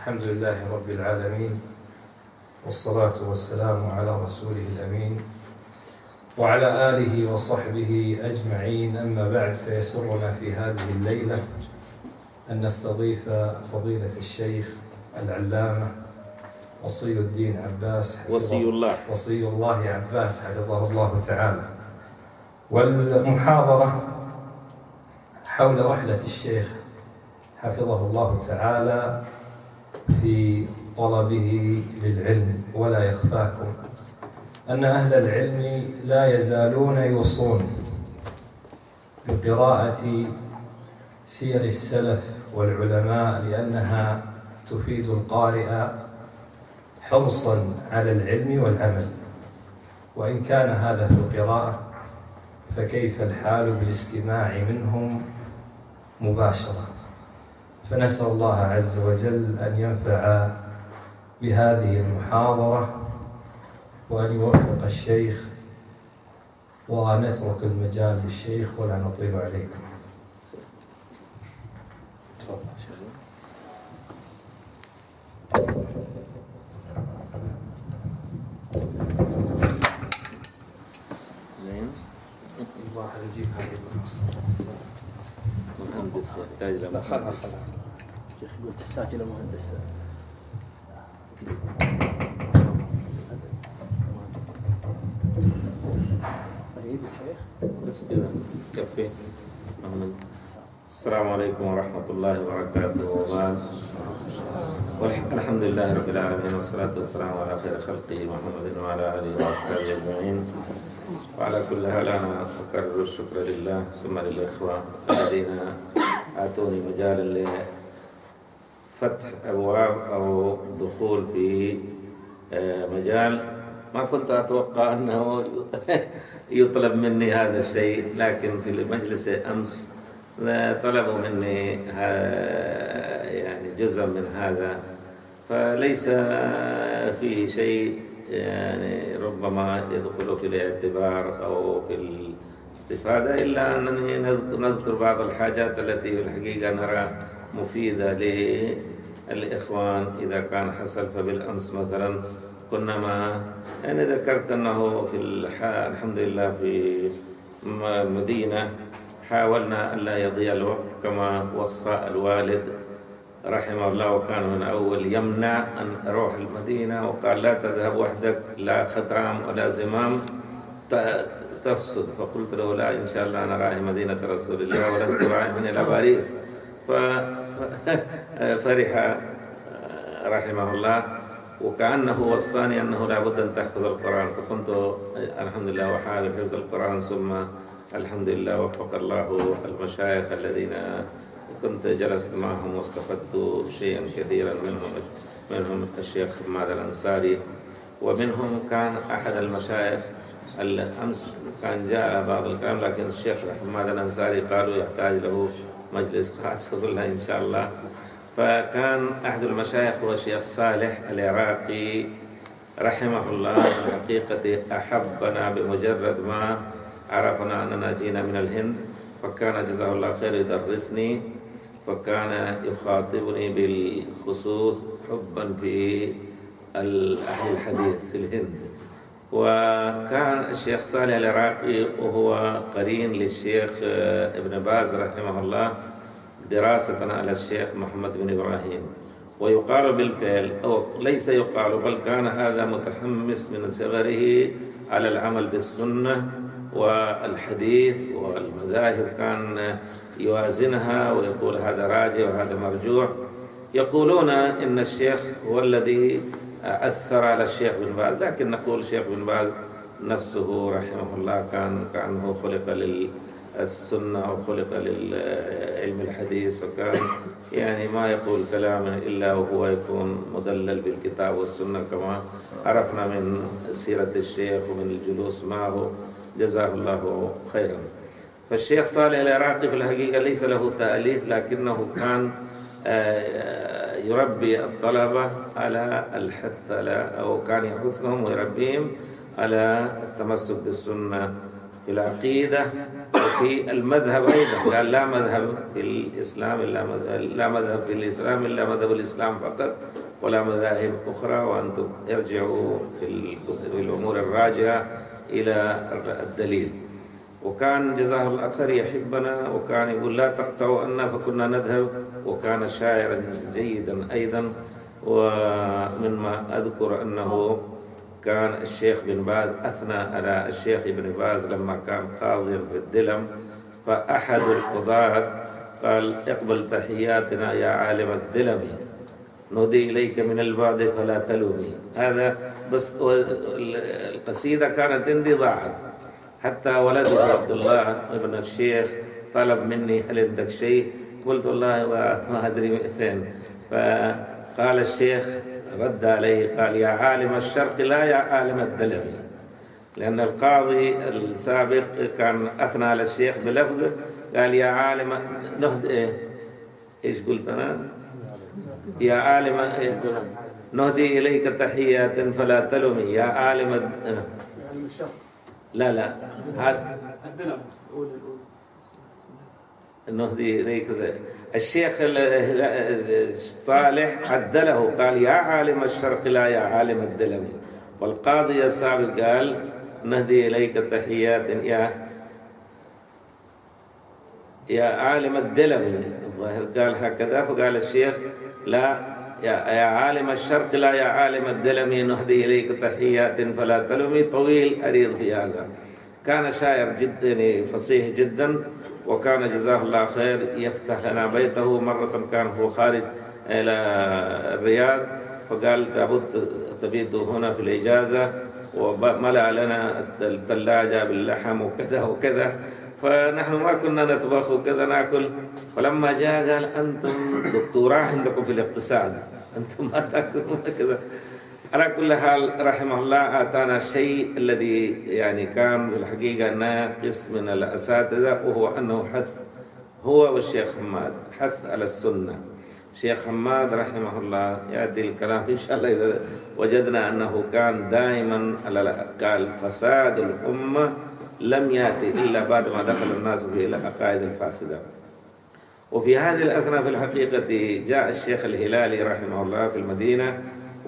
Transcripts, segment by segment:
الحمد لله رب العالمين، والصلاة والسلام على رسوله الأمين وعلى آله وصحبه أجمعين. أما بعد، فيسرنا في هذه الليلة أن نستضيف فضيلة الشيخ العلامة وصي الدين عباس وصي الله عباس حفظه الله تعالى، والمحاضرة حول رحلة الشيخ حفظه الله تعالى في طلبه للعلم. ولا يخفاكم أن أهل العلم لا يزالون يوصون بقراءة سير السلف والعلماء، لأنها تفيد القارئ حرصا على العلم والعمل. وإن كان هذا في القراءة، فكيف الحال بالاستماع منهم مباشرة؟ فنسأل الله عز وجل أن ينفع بهذه المحاضرة وأن يوفق الشيخ، ونترك المجال للشيخ ولا نطيل عليكم. زين. الواحد يجيب هذه مهندس يحتاج إلى مهندس. شيخ يقول تحتاج إلى مهندس. طيب شيخ. بس كذا كفي. السلام عليكم ورحمة الله وبركاته. وبعد، والحمد لله رب العالمين، والصلاة والسلام على خير خلقه محمد وعلى آله وأصحابه أجمعين. وعلى كل حال أنا أكرر الشكر لله ثم للإخوة الذين أعطوني مجالا لفتح أبواب أو دخول في مجال ما كنت أتوقع أنه يطلب مني هذا الشيء، لكن في المجلس أمس طلبوا مني يعني جزء من هذا، فليس فيه شيء يعني ربما يدخل في الاعتبار أو في الاستفادة، إلا أنني نذكر بعض الحاجات التي في الحقيقة نرى مفيدة للإخوان إذا كان حصل. فبالأمس مثلا كنا ما يعني ذكرت أنه في الحمد لله في مدينة حاولنا ألا يضيع الوقت كما وصى الوالد رحمه الله، وكان من أول يمنع أن أروح المدينة، وقال لا تذهب وحدك، لا ختام ولا زمام تفسد. فقلت له لا، إن شاء الله أنا رايح مدينة رسول الله ولست رايح إلى باريس. ففرح رحمه الله، وكأنه وصاني أنه لا بد أن تحفظ القرآن. فكنت الحمد لله أحاول حفظ القرآن، ثم الحمد لله وفق الله المشايخ الذين كنت جلست معهم واستفدت شيئا كثيرا منهم الشيخ حماد الأنصاري، ومنهم كان أحد المشايخ الأمس كان جاء بعض الكلام، لكن الشيخ حماد الأنصاري قالوا يحتاج له مجلس خاص، قلنا إن شاء الله. فكان أحد المشايخ هو الشيخ صالح العراقي رحمه الله، الحقيقة أحبنا بمجرد ما عرفنا أننا جينا من الهند، فكان جزاه الله خير يدرسني، فكان يخاطبني بالخصوص حبا في أهل الحديث في الهند. وكان الشيخ صالح العراقي وهو قرين للشيخ ابن باز رحمه الله دراسة على الشيخ محمد بن إبراهيم. ويقال بالفعل، أو ليس يقال بل كان هذا متحمس من صغره على العمل بالسنة والحديث والمذاهب، كان يوازنها ويقول هذا راجع وهذا مرجوع. يقولون إن الشيخ هو الذي أثر على الشيخ بن باز، لكن نقول الشيخ بن باز نفسه رحمه الله كان كأنه خلق للسنة أو خلق للعلم الحديث، وكان يعني ما يقول كلاما إلا وهو يكون مدلل بالكتاب والسنة كما عرفنا من سيرة الشيخ ومن الجلوس معه، جزاه الله خيرا. فالشيخ صالح العراقي في الحقيقة ليس له تأليف، لكنه كان يربي الطلبة على الحث أو كان يحثهم ويربيهم على التمسك بالسنة. في العقيدة وفي المذهب أيضا. قال لا مذهب في الإسلام إلا مذهب، لا مذهب في الإسلام إلا مذهب الإسلام فقط، ولا مذاهب أخرى، وأنتم ارجعوا في الأمور الراجعة إلى الدليل. وكان جزاه الله خير يحبنا، وكان يقول لا تقطعوا عنا فكنا نذهب، وكان شاعرا جيدا أيضا. ومما أذكر أنه كان الشيخ بن باز أثنى على الشيخ ابن باز لما كان قاضيا في الدلم، فأحد القضاة قال اقبل تحياتنا يا عالم الدلم، نهدي إليك من البعد فلا تلومي. هذا بس، القصيدة كانت عندي ضاعت، حتى ولده عبد الله ابن الشيخ طلب مني هل عندك شيء؟ قلت والله ضاعت ما أدري فين. فقال الشيخ رد عليه قال يا عالم الشرق لا يا عالم الدلم، لأن القاضي السابق كان أثنى على الشيخ بلفظ قال يا عالم إيش قلت أنا؟ يا عالم نهدي إليك تحيات فلا تلومي يا عالم لا هذا نهدي إليك. الشيخ صالح عدله قال يا عالم الشرق لا يا عالم الدلم، والقاضي السابق قال نهدي إليك تحيات يا عالم الدلم، الظاهر قال هكذا. فقال الشيخ لا يا عالم الشرق لا يا عالم الدلم نهدي إليك تحيات فلا تلمي. طويل أريد في هذا. كان شاعر جدا فصيح جدا، وكان جزاه الله خير يفتح لنا بيته. مرة كان هو خارج إلى الرياض فقال لابد تبيت هنا في الإجازة، وملأ لنا الثلاجة باللحم وكذا وكذا، فنحن ما كنا نطبخ وكذا ناكل. فلما جاء قال أنتم دكتوراه عندكم في الاقتصاد، أنتم ما تاكلون كذا. على كل حال رحمه الله آتانا الشيء الذي يعني كان بالحقيقة ناقص من الأساتذة، وهو أنه حث هو والشيخ حماد حث على السنة. الشيخ حماد رحمه الله يأتي الكلام إن شاء الله إذا وجدنا أنه كان دائما قال فساد الأمة لم يأتي إلا بعد ما دخل الناس في العقائد الفاسدة. وفي هذه الأثناء في الحقيقة جاء الشيخ الهلالي رحمه الله في المدينة،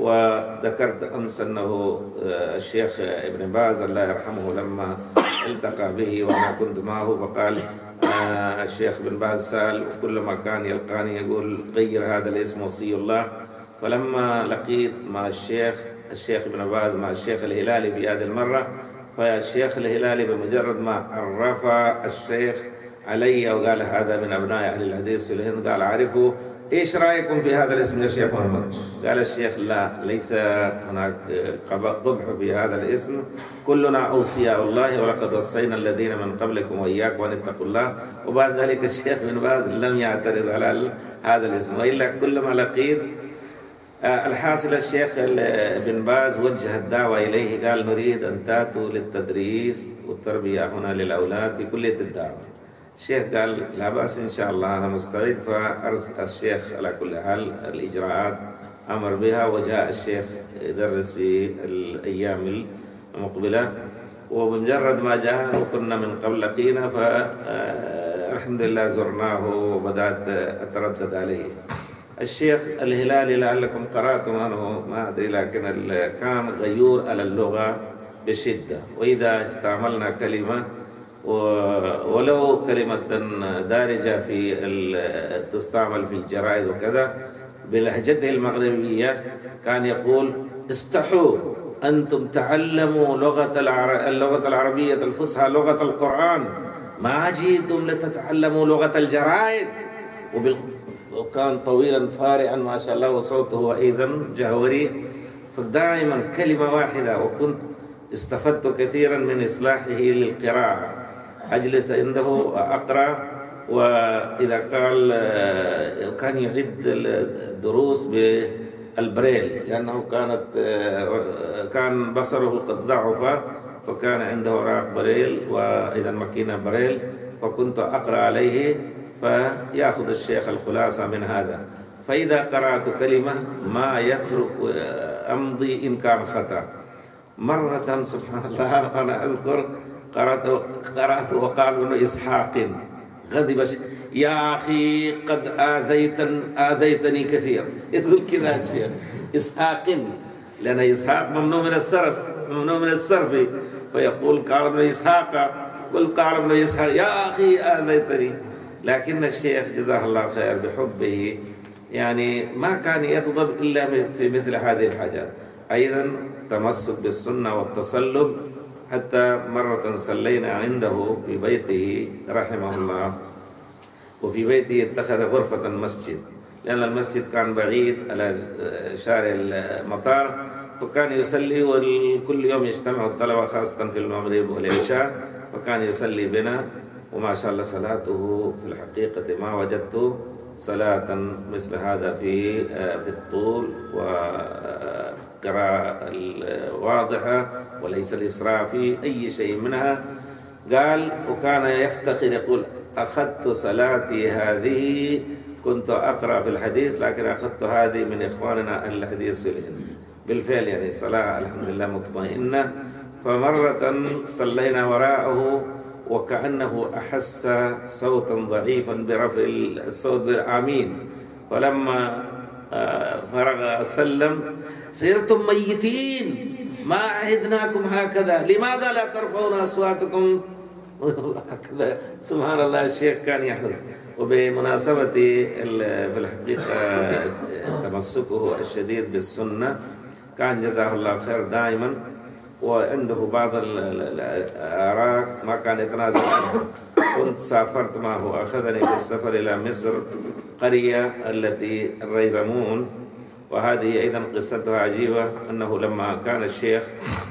وذكرت أمس أنه الشيخ ابن باز الله يرحمه لما التقى به وأنا كنت معه فقال الشيخ ابن باز سأل، وكلما كان يلقاني يقول غير هذا الاسم وصي الله. فلما لقيت مع الشيخ ابن باز مع الشيخ الهلالي في هذه المرة، فالشيخ الهلالي بمجرد ما عرف الشيخ علي وقال هذا من أبناء أهل الحديث في الهند، قال عارفه إيش رأيكم في هذا الاسم يا شيخ محمد؟ قال الشيخ لا ليس هناك قبح في هذا الاسم، كلنا أوصياء الله ولقد وصينا الذين من قبلكم وإياكم أن اتقوا الله. وبعد ذلك الشيخ بن باز لم يعترض على هذا الاسم، وإلا كلما لقيت الحاصل الشيخ بن باز وجه الدعوة إليه، قال نريد أن تأتوا للتدريس والتربية هنا للأولاد في كلية الدعوة. الشيخ قال لا بأس إن شاء الله أنا مستعد. فأرسل الشيخ على كل حال الإجراءات أمر بها، وجاء الشيخ يدرس في الأيام المقبلة. وبمجرد ما جاء وكنا من قبل لقينا فالحمد لله زرناه وبدأت أتردد عليه. الشيخ الهلالي لعلكم قرأتم عنه ما أدري، لكن كان غيور على اللغة بشدة، وإذا استعملنا كلمة ولو كلمة دارجة في تستعمل في الجرائد وكذا بلهجته المغربية كان يقول استحوا أنتم تعلموا اللغة العربية الفصحى لغة القرآن، ما جئتم لتتعلموا لغة الجرائد. وكان طويلا فارعا ما شاء الله، وصوته أيضا جهوري، فدائما كلمة واحدة. وكنت استفدت كثيرا من إصلاحه للقراءة، أجلس عنده أقرأ، وإذا قال كان يعد الدروس بالبريل لأنه كان بصره قد ضعف، فكان عنده أوراق بريل وإذا ماكينة بريل، فكنت أقرأ عليه فيأخذ الشيخ الخلاصة من هذا. فإذا قرأت كلمة ما يترك أمضي إن كان خطأ. مرة سبحان الله أنا أذكر قرأت وقال ابن إسحاق غضب يا أخي قد آذيتني كثير. يقول كذا الشيخ إسحاق، لأن إسحاق ممنوع من الصرف، فيقول قال ابن إسحاق، قل قال ابن إسحاق يا أخي آذيتني. لكن الشيخ جزاه الله خير بحبه يعني ما كان يغضب إلا في مثل هذه الحاجات. أيضا تمسك بالسنة والتصلب، حتى مرة صلينا عنده في بيته رحمه الله، وفي بيته اتخذ غرفة مسجد، لأن المسجد كان بعيد على شارع المطار، فكان يصلي، وكل يوم يجتمع الطلبة خاصة في المغرب والعشاء، فكان يصلي بنا. وما شاء الله صلاته في الحقيقة ما وجدت صلاة مثل هذا في الطول وقراءة واضحة، وليس الإسراف في أي شيء منها. قال وكان يفتخر يقول أخذت صلاتي هذه، كنت أقرأ في الحديث لكن أخذت هذه من إخواننا أهل الحديث في الهند. بالفعل يعني صلاة الحمد لله مطمئنة. فمرة صلينا وراءه وكأنه أحس صوتا ضعيفا برفع الصوت بالآمين، فلما فرغ سلم صرتم ميتين ما عهدناكم هكذا، لماذا لا ترفعون أصواتكم هكذا. سبحان الله الشيخ كان يحدث. وبمناسبة في الحقيقة تمسكه الشديد بالسنة، كان جزاه الله خير دائما، وعنده بعض الآراء ما كان يتنازل عنها. كنت سافرت معه، أخذني في السفر إلى مصر، قرية التي الريرمون، وهذه أيضا قصتها عجيبة. أنه لما كان الشيخ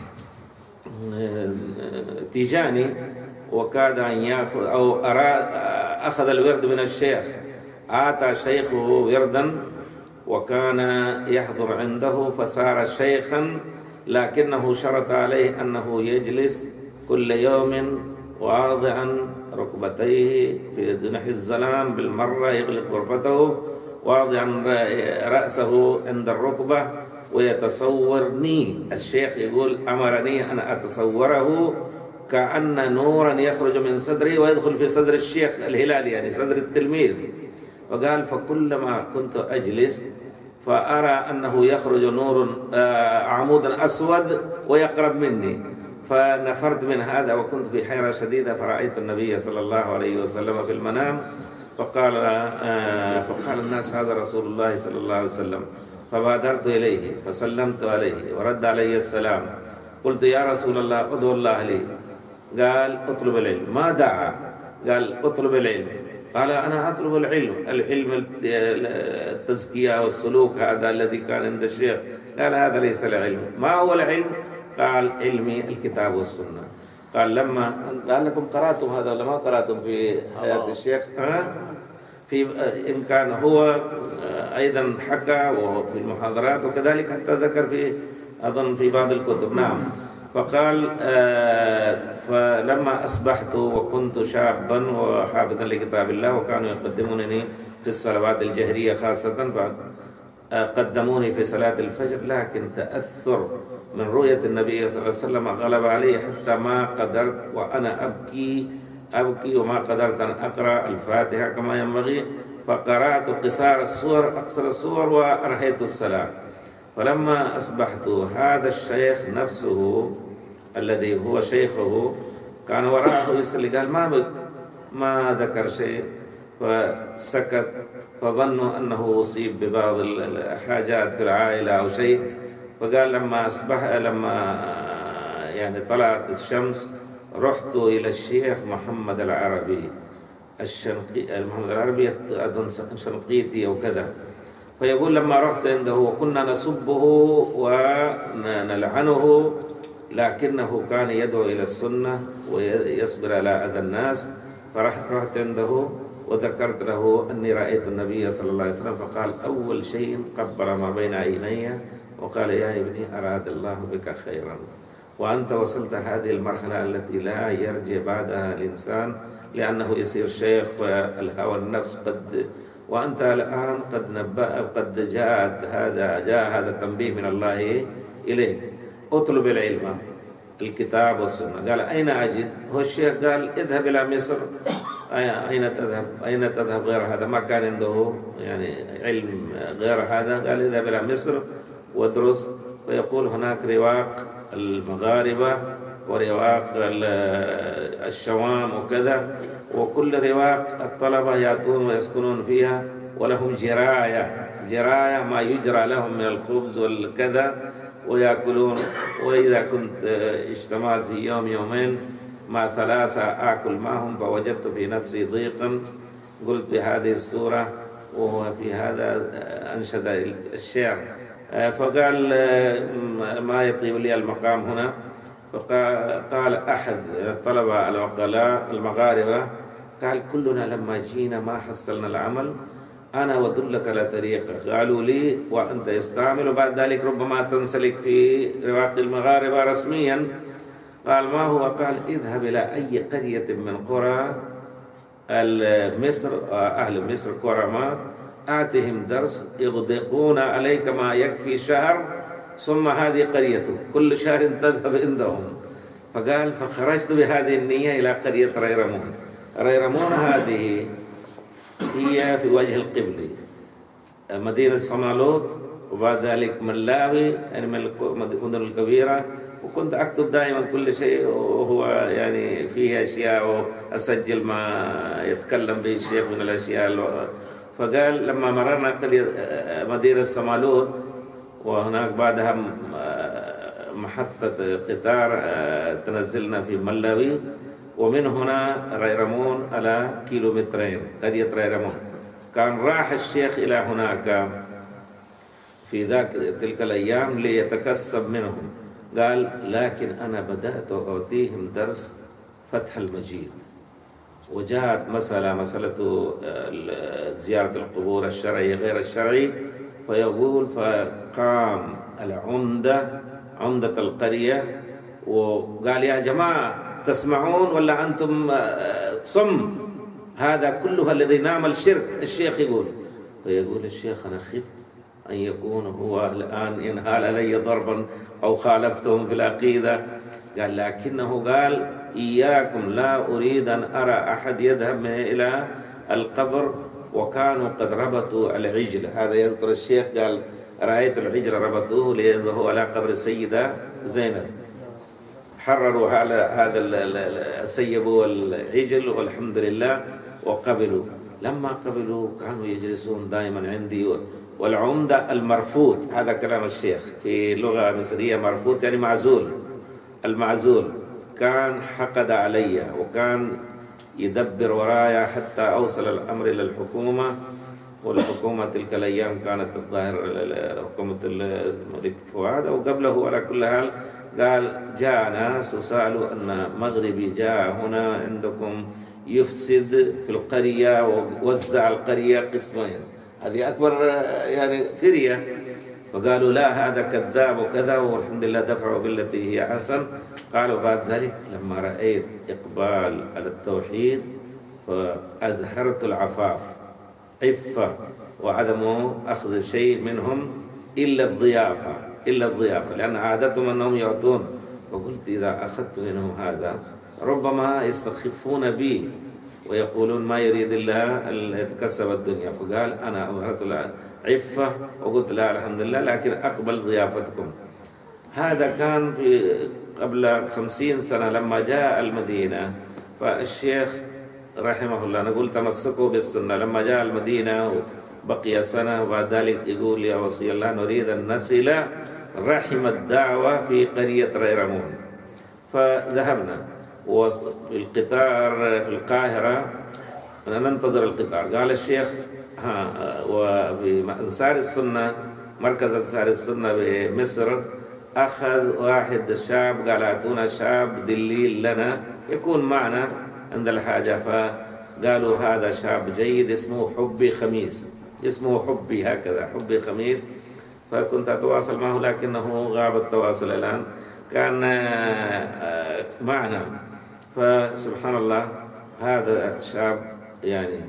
تيجاني وكاد أن يأخذ أو أخذ الورد من الشيخ، آتى شيخه وردا وكان يحضر عنده، فصار شيخا، لكنه شرط عليه أنه يجلس كل يوم واضعا ركبتيه في جناح الظلام بالمرة، يغلق غرفته واضعا رأسه عند الركبة ويتصورني. الشيخ يقول أمرني أن أتصوره كأن نورا يخرج من صدري ويدخل في صدر الشيخ الهلالي، يعني صدر التلميذ. وقال فكلما كنت أجلس فأرى أنه يخرج نور عمود أسود ويقرب مني، فنفرت من هذا وكنت في حيرة شديدة. فرأيت النبي صلى الله عليه وسلم في المنام، فقال الناس هذا رسول الله صلى الله عليه وسلم، فبادرت إليه فسلمت عليه ورد علي السلام. قلت يا رسول الله ادعو الله لي. قال اطلب العلم. ما دعا، قال اطلب العلم. قال أنا أطلب العلم التزكية والسلوك هذا الذي كان عند الشيخ. قال هذا ليس العلم. ما هو العلم؟ قال علمي الكتاب والسنة. قال لما قال لكم قرأتم هذا ولا ما قرأتم في حياة الشيخ؟ في إمكان هو أيضا حكى وفي المحاضرات وكذلك حتى ذكر في أظن في بعض الكتب. نعم. فقال فلما أصبحت وكنت شابا وحافظا لكتاب الله، وكانوا يقدمونني في الصلوات الجهرية خاصة، فقدموني في صلاة الفجر، لكن تأثر من رؤية النبي صلى الله عليه وسلم غلب علي حتى ما قدرت وأنا أبكي وما قدرت أن أقرأ الفاتحة كما ينبغي، فقرأت قصار السور أقصر السور وأرهيت الصلاة. فلما أصبحت هذا الشيخ نفسه الذي هو شيخه كان وراءه يصلي، قال ما ذكر شيء، فسكت، فظنوا أنه أصيب ببعض الحاجات في العائلة أو شيء. فقال لما يعني طلعت الشمس رحت إلى الشيخ محمد العربي محمد العربي أظن شنقيطي أو كذا. فيقول لما رحت عنده وكنا نسبه ونلعنه، لكنه كان يدعو إلى السنة ويصبر على أذى الناس. فرحت عنده وذكرت له أني رأيت النبي صلى الله عليه وسلم، فقال أول شيء قبل ما بين عيني وقال يا ابني أراد الله بك خيرا، وأنت وصلت هذه المرحلة التي لا يرجع بعدها الإنسان، لأنه يصير شيخ والهوى النفس وأنت الآن قد جاء هذا التنبيه من الله إليك. اطلب العلم الكتاب والسنة. قال أين أجد؟ هو الشيخ قال اذهب إلى مصر. أين تذهب؟ أين تذهب غير هذا؟ ما كان عنده يعني علم غير هذا. قال اذهب إلى مصر وادرس. فيقول هناك رواق المغاربة ورواق الشوام وكذا، وكل رواق الطلبة يأتون ويسكنون فيها ولهم جراية ما يجرى لهم من الخبز والكذا ويأكلون. وإذا كنت اجتمعت في يوم يومين مع ثلاثة آكل معهم، فوجدت في نفسي ضيقا، قلت بهذه السورة وفي هذا أنشد الشعر. فقال ما يطيب لي المقام هنا. فقال أحد الطلبة العقلاء المغاربة قال كلنا لما جينا ما حصلنا العمل، أنا ودلك على طريقة. قالوا لي وأنت استعمل وبعد ذلك ربما تنسلك في رواق المغاربة رسميا. قال ما هو؟ قال اذهب إلى أي قرية من قرى مصر، أهل مصر كرماء، آتهم درس يغدقون عليك ما يكفي شهر، ثم هذه قريته كل شهر تذهب عندهم. فقال فخرجت بهذه النية إلى قرية ريرمون. ريرمون هذه هي في وجه القبلي، مدينة صمالوط، وبعد ذلك ملاوي، يعني من المدن الكبيرة. وكنت أكتب دائما كل شيء وهو يعني فيه أشياء وأسجل ما يتكلم به الشيخ من الأشياء. فقال لما مررنا مدينة صمالوط وهناك بعدها محطة قطار تنزلنا في ملاوي، ومن هنا ريرمون على كيلومترين قرية ريرمون. كان راح الشيخ إلى هناك في تلك الأيام ليتكسب منهم. قال لكن أنا بدأت أعطيهم درس فتح المجيد، وجاءت مسألة زيارة القبور الشرعي غير الشرعي. فيقول فقام عمدة القرية وقال يا جماعة تسمعون ولا أنتم صم؟ هذا كله الذي نعمل شرك. الشيخ يقول، فيقول الشيخ أنا خفت أن يكون هو الآن ينهال علي ضربا أو خالفتهم في العقيدة. قال لكنه قال إياكم، لا أريد أن أرى أحد يذهب إلى القبر. وكانوا قد ربطوا العجل، هذا يذكر الشيخ قال رأيت العجل ربطوه لأنه على قبر السيدة زينب. حرروا هذا سيبوا العجل والحمد لله وقبلوا. لما قبلوا كانوا يجلسون دائما عندي. والعمدة المرفوض، هذا كلام الشيخ في لغة مصرية، مرفوض يعني معزول. المعزول كان حقد علي وكان يدبر ورايا حتى أوصل الأمر إلى الحكومة. والحكومة تلك الأيام كانت الظاهر حكومة الملك فؤاد أو قبله. على كل حال قال جاء ناس وسألوا أن مغربي جاء هنا عندكم يفسد في القرية ووزع القرية قسمين، هذه أكبر يعني فرية. فقالوا لا هذا كذاب وكذا، والحمد لله دفعوا بالتي هي أحسن. قالوا بعد ذلك لما رأيت إقبال على التوحيد فأظهرت العفاف، عفة وعدم أخذ شيء منهم إلا الضيافة، لأن عادتهم أنهم يعطون. فقلت إذا أخذت منهم هذا ربما يستخفون بي ويقولون ما يريد الله أن يتكسب الدنيا. فقال أنا أظهرت العفة وقلت لا الحمد لله، لكن أقبل ضيافتكم. هذا كان في قبل 50 سنة لما جاء المدينة. فالشيخ رحمه الله نقول تمسكوا بالسنة. لما جاء المدينة بقي سنة وبعد ذلك يقول يا وصي الله نريد أن نصل رحم الدعوة في قرية ريرمون. فذهبنا وفي القطار في القاهرة ننتظر القطار. قال الشيخ وفي أنصار السنة مركز أنصار السنة بمصر أخذ واحد شاب، قال أعطونا شاب دليل لنا يكون معنا عند الحاجة. فقالوا هذا شاب جيد اسمه حبي خميس، اسمه حبي هكذا حبي خميس. فكنت أتواصل معه لكنه غاب التواصل الآن. كان معنا. فسبحان الله هذا شاب يعني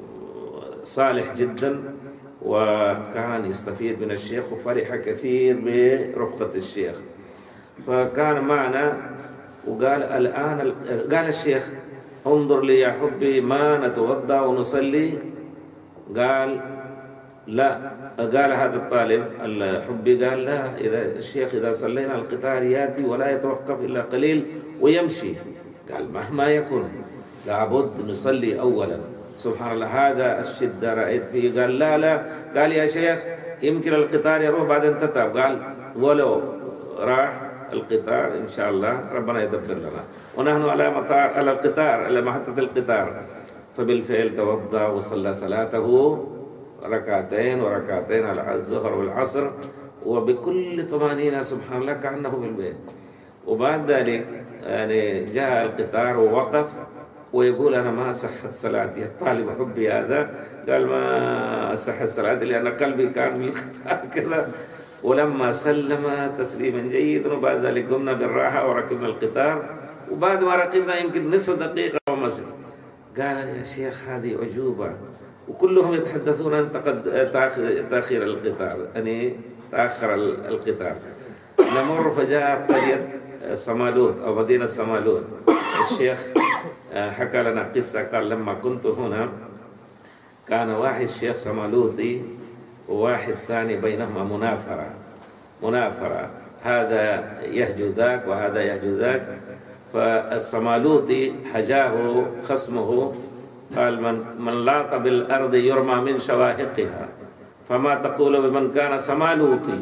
صالح جدا وكان يستفيد من الشيخ وفرح كثير برفقة الشيخ. فكان معنا وقال الآن قال الشيخ انظر لي يا حبي ما نتوضأ ونصلي؟ قال لا. قال هذا الطالب الحبي قال لا، إذا الشيخ إذا صلينا القطار يأتي ولا يتوقف إلا قليل ويمشي. قال مهما يكن لابد نصلي أولا. سبحان الله، هذا الشدة رأيت فيه. قال لا. قال يا شيخ يمكن القطار يروح بعدين تتعب. قال ولو راح القطار إن شاء الله ربنا يدبر لنا، ونحن على القطار، على محطة القطار. فبالفعل توضأ وصلى صلاته ركعتين وركعتين على الظهر والعصر وبكل طمأنينة سبحان الله كأنه في البيت. وبعد ذلك يعني جاء القطار ووقف ويقول أنا ما صحت صلاتي. الطالب حبي هذا قال ما صحت صلاتي لأن قلبي كان في القطار كذا. ولما سلم تسليما جيدا وبعد ذلك قمنا بالراحة وركبنا القطار، وبعد ما ركبنا يمكن نصف دقيقة ومسك قال يا شيخ هذه عجوبة، وكلهم يتحدثون عن تأخير القطار، يعني تأخر القطار. نمر فجاء قرية صمالوت أو مدينة صمالوت. الشيخ حكى لنا قصة، قال لما كنت هنا كان واحد شيخ صمالوتي وواحد ثاني بينهما منافرة، هذا يهجو ذاك وهذا يهجو ذاك. فالصمالوطي حجاه خصمه قال من لاط بالأرض يرمى من شواهقها، فما تقول بمن كان صمالوطي.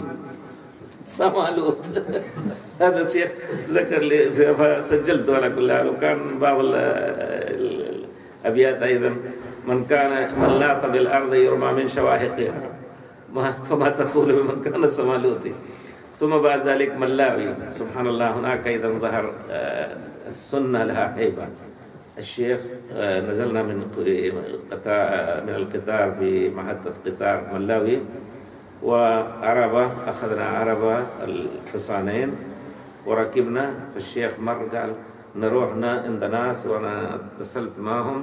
هذا الشيخ ذكر لي فسجلته على كل حال. وكان بعض الأبيات أيضا من لاط بالأرض يرمى من شواهقها فما تقول بمن كان صمالوطي. ثم بعد ذلك ملاوي. سبحان الله، هناك أيضا ظهر السنة لها هيبة. الشيخ نزلنا من القطار في محطة قطار ملاوي، وعربة أخذنا عربة الحصانين وركبنا. فالشيخ مر قال نروحنا عند ناس، وأنا اتصلت معهم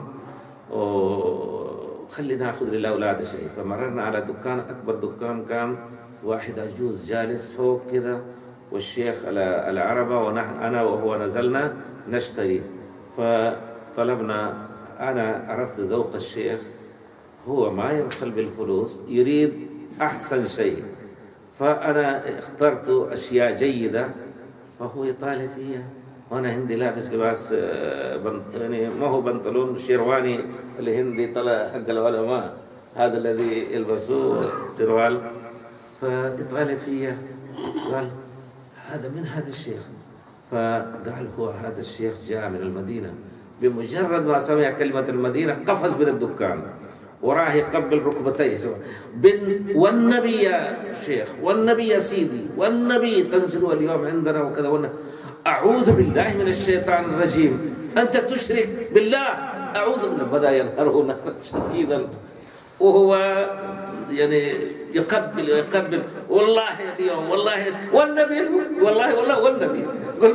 وخلينا ناخذ للأولاد شيء. فمررنا على دكان، أكبر دكان، كان واحد عجوز جالس فوق كذا والشيخ على العربة، ونحن أنا وهو نزلنا نشتري. فطلبنا، أنا عرفت ذوق الشيخ، هو ما يبخل بالفلوس، يريد أحسن شيء. فأنا اخترت أشياء جيدة فهو يطالب فيها، وأنا هندي لابس لباس يعني ما هو بنطلون شيرواني الهندي طلع حق العلماء، هذا الذي يلبسوه سروال. فيطالب فيها، قال هذا من هذا الشيخ. فقال هو هذا الشيخ جاء من المدينة. بمجرد ما سمع كلمة المدينة قفز من الدكان وراه يقبل ركبتيه والنبي يا شيخ، والنبي يا سيدي، والنبي تنزل اليوم عندنا وكذا، أعوذ بالله من الشيطان الرجيم، أنت تشرك بالله، أعوذ بالله. بدأ ينهرون شديدا وهو يعني يقبل والله اليوم والله والنبي والله والنبي.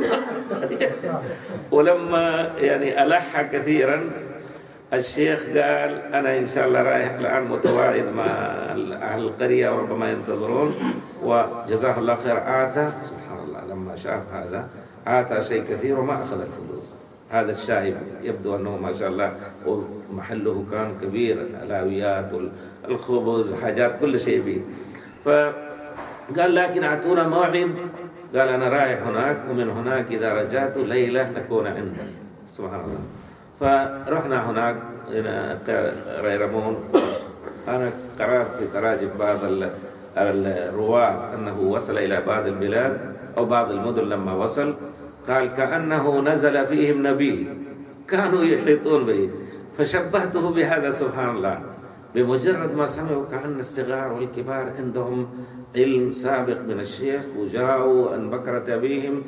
ولما يعني ألح كثيرا الشيخ قال أنا إن شاء الله رايح الآن متواعد مع أهل القرية وربما ينتظرون، وجزاه الله خير. آتى سبحان الله لما شاف هذا آتى شيء كثير وما أخذ الفلوس. هذا الشاهد يبدو أنه ما شاء الله ومحله كان كبير، الحلويات والخبز وحاجات كل شيء فيه. فقال لكن أعطونا موعد. قال أنا رايح هناك، ومن هناك إذا رجعت ليلة نكون عندك. سبحان الله. فرحنا هناك ريرمون. أنا قرأت في تراجم بعض الرواة أنه وصل إلى بعض البلاد أو بعض المدن. لما وصل قال كأنه نزل فيهم نبي، كانوا يحيطون به. فشبهته بهذا سبحان الله. بمجرد ما سمعوا كأن الصغار والكبار عندهم علم سابق من الشيخ، وجاءوا عن بكرة أبيهم،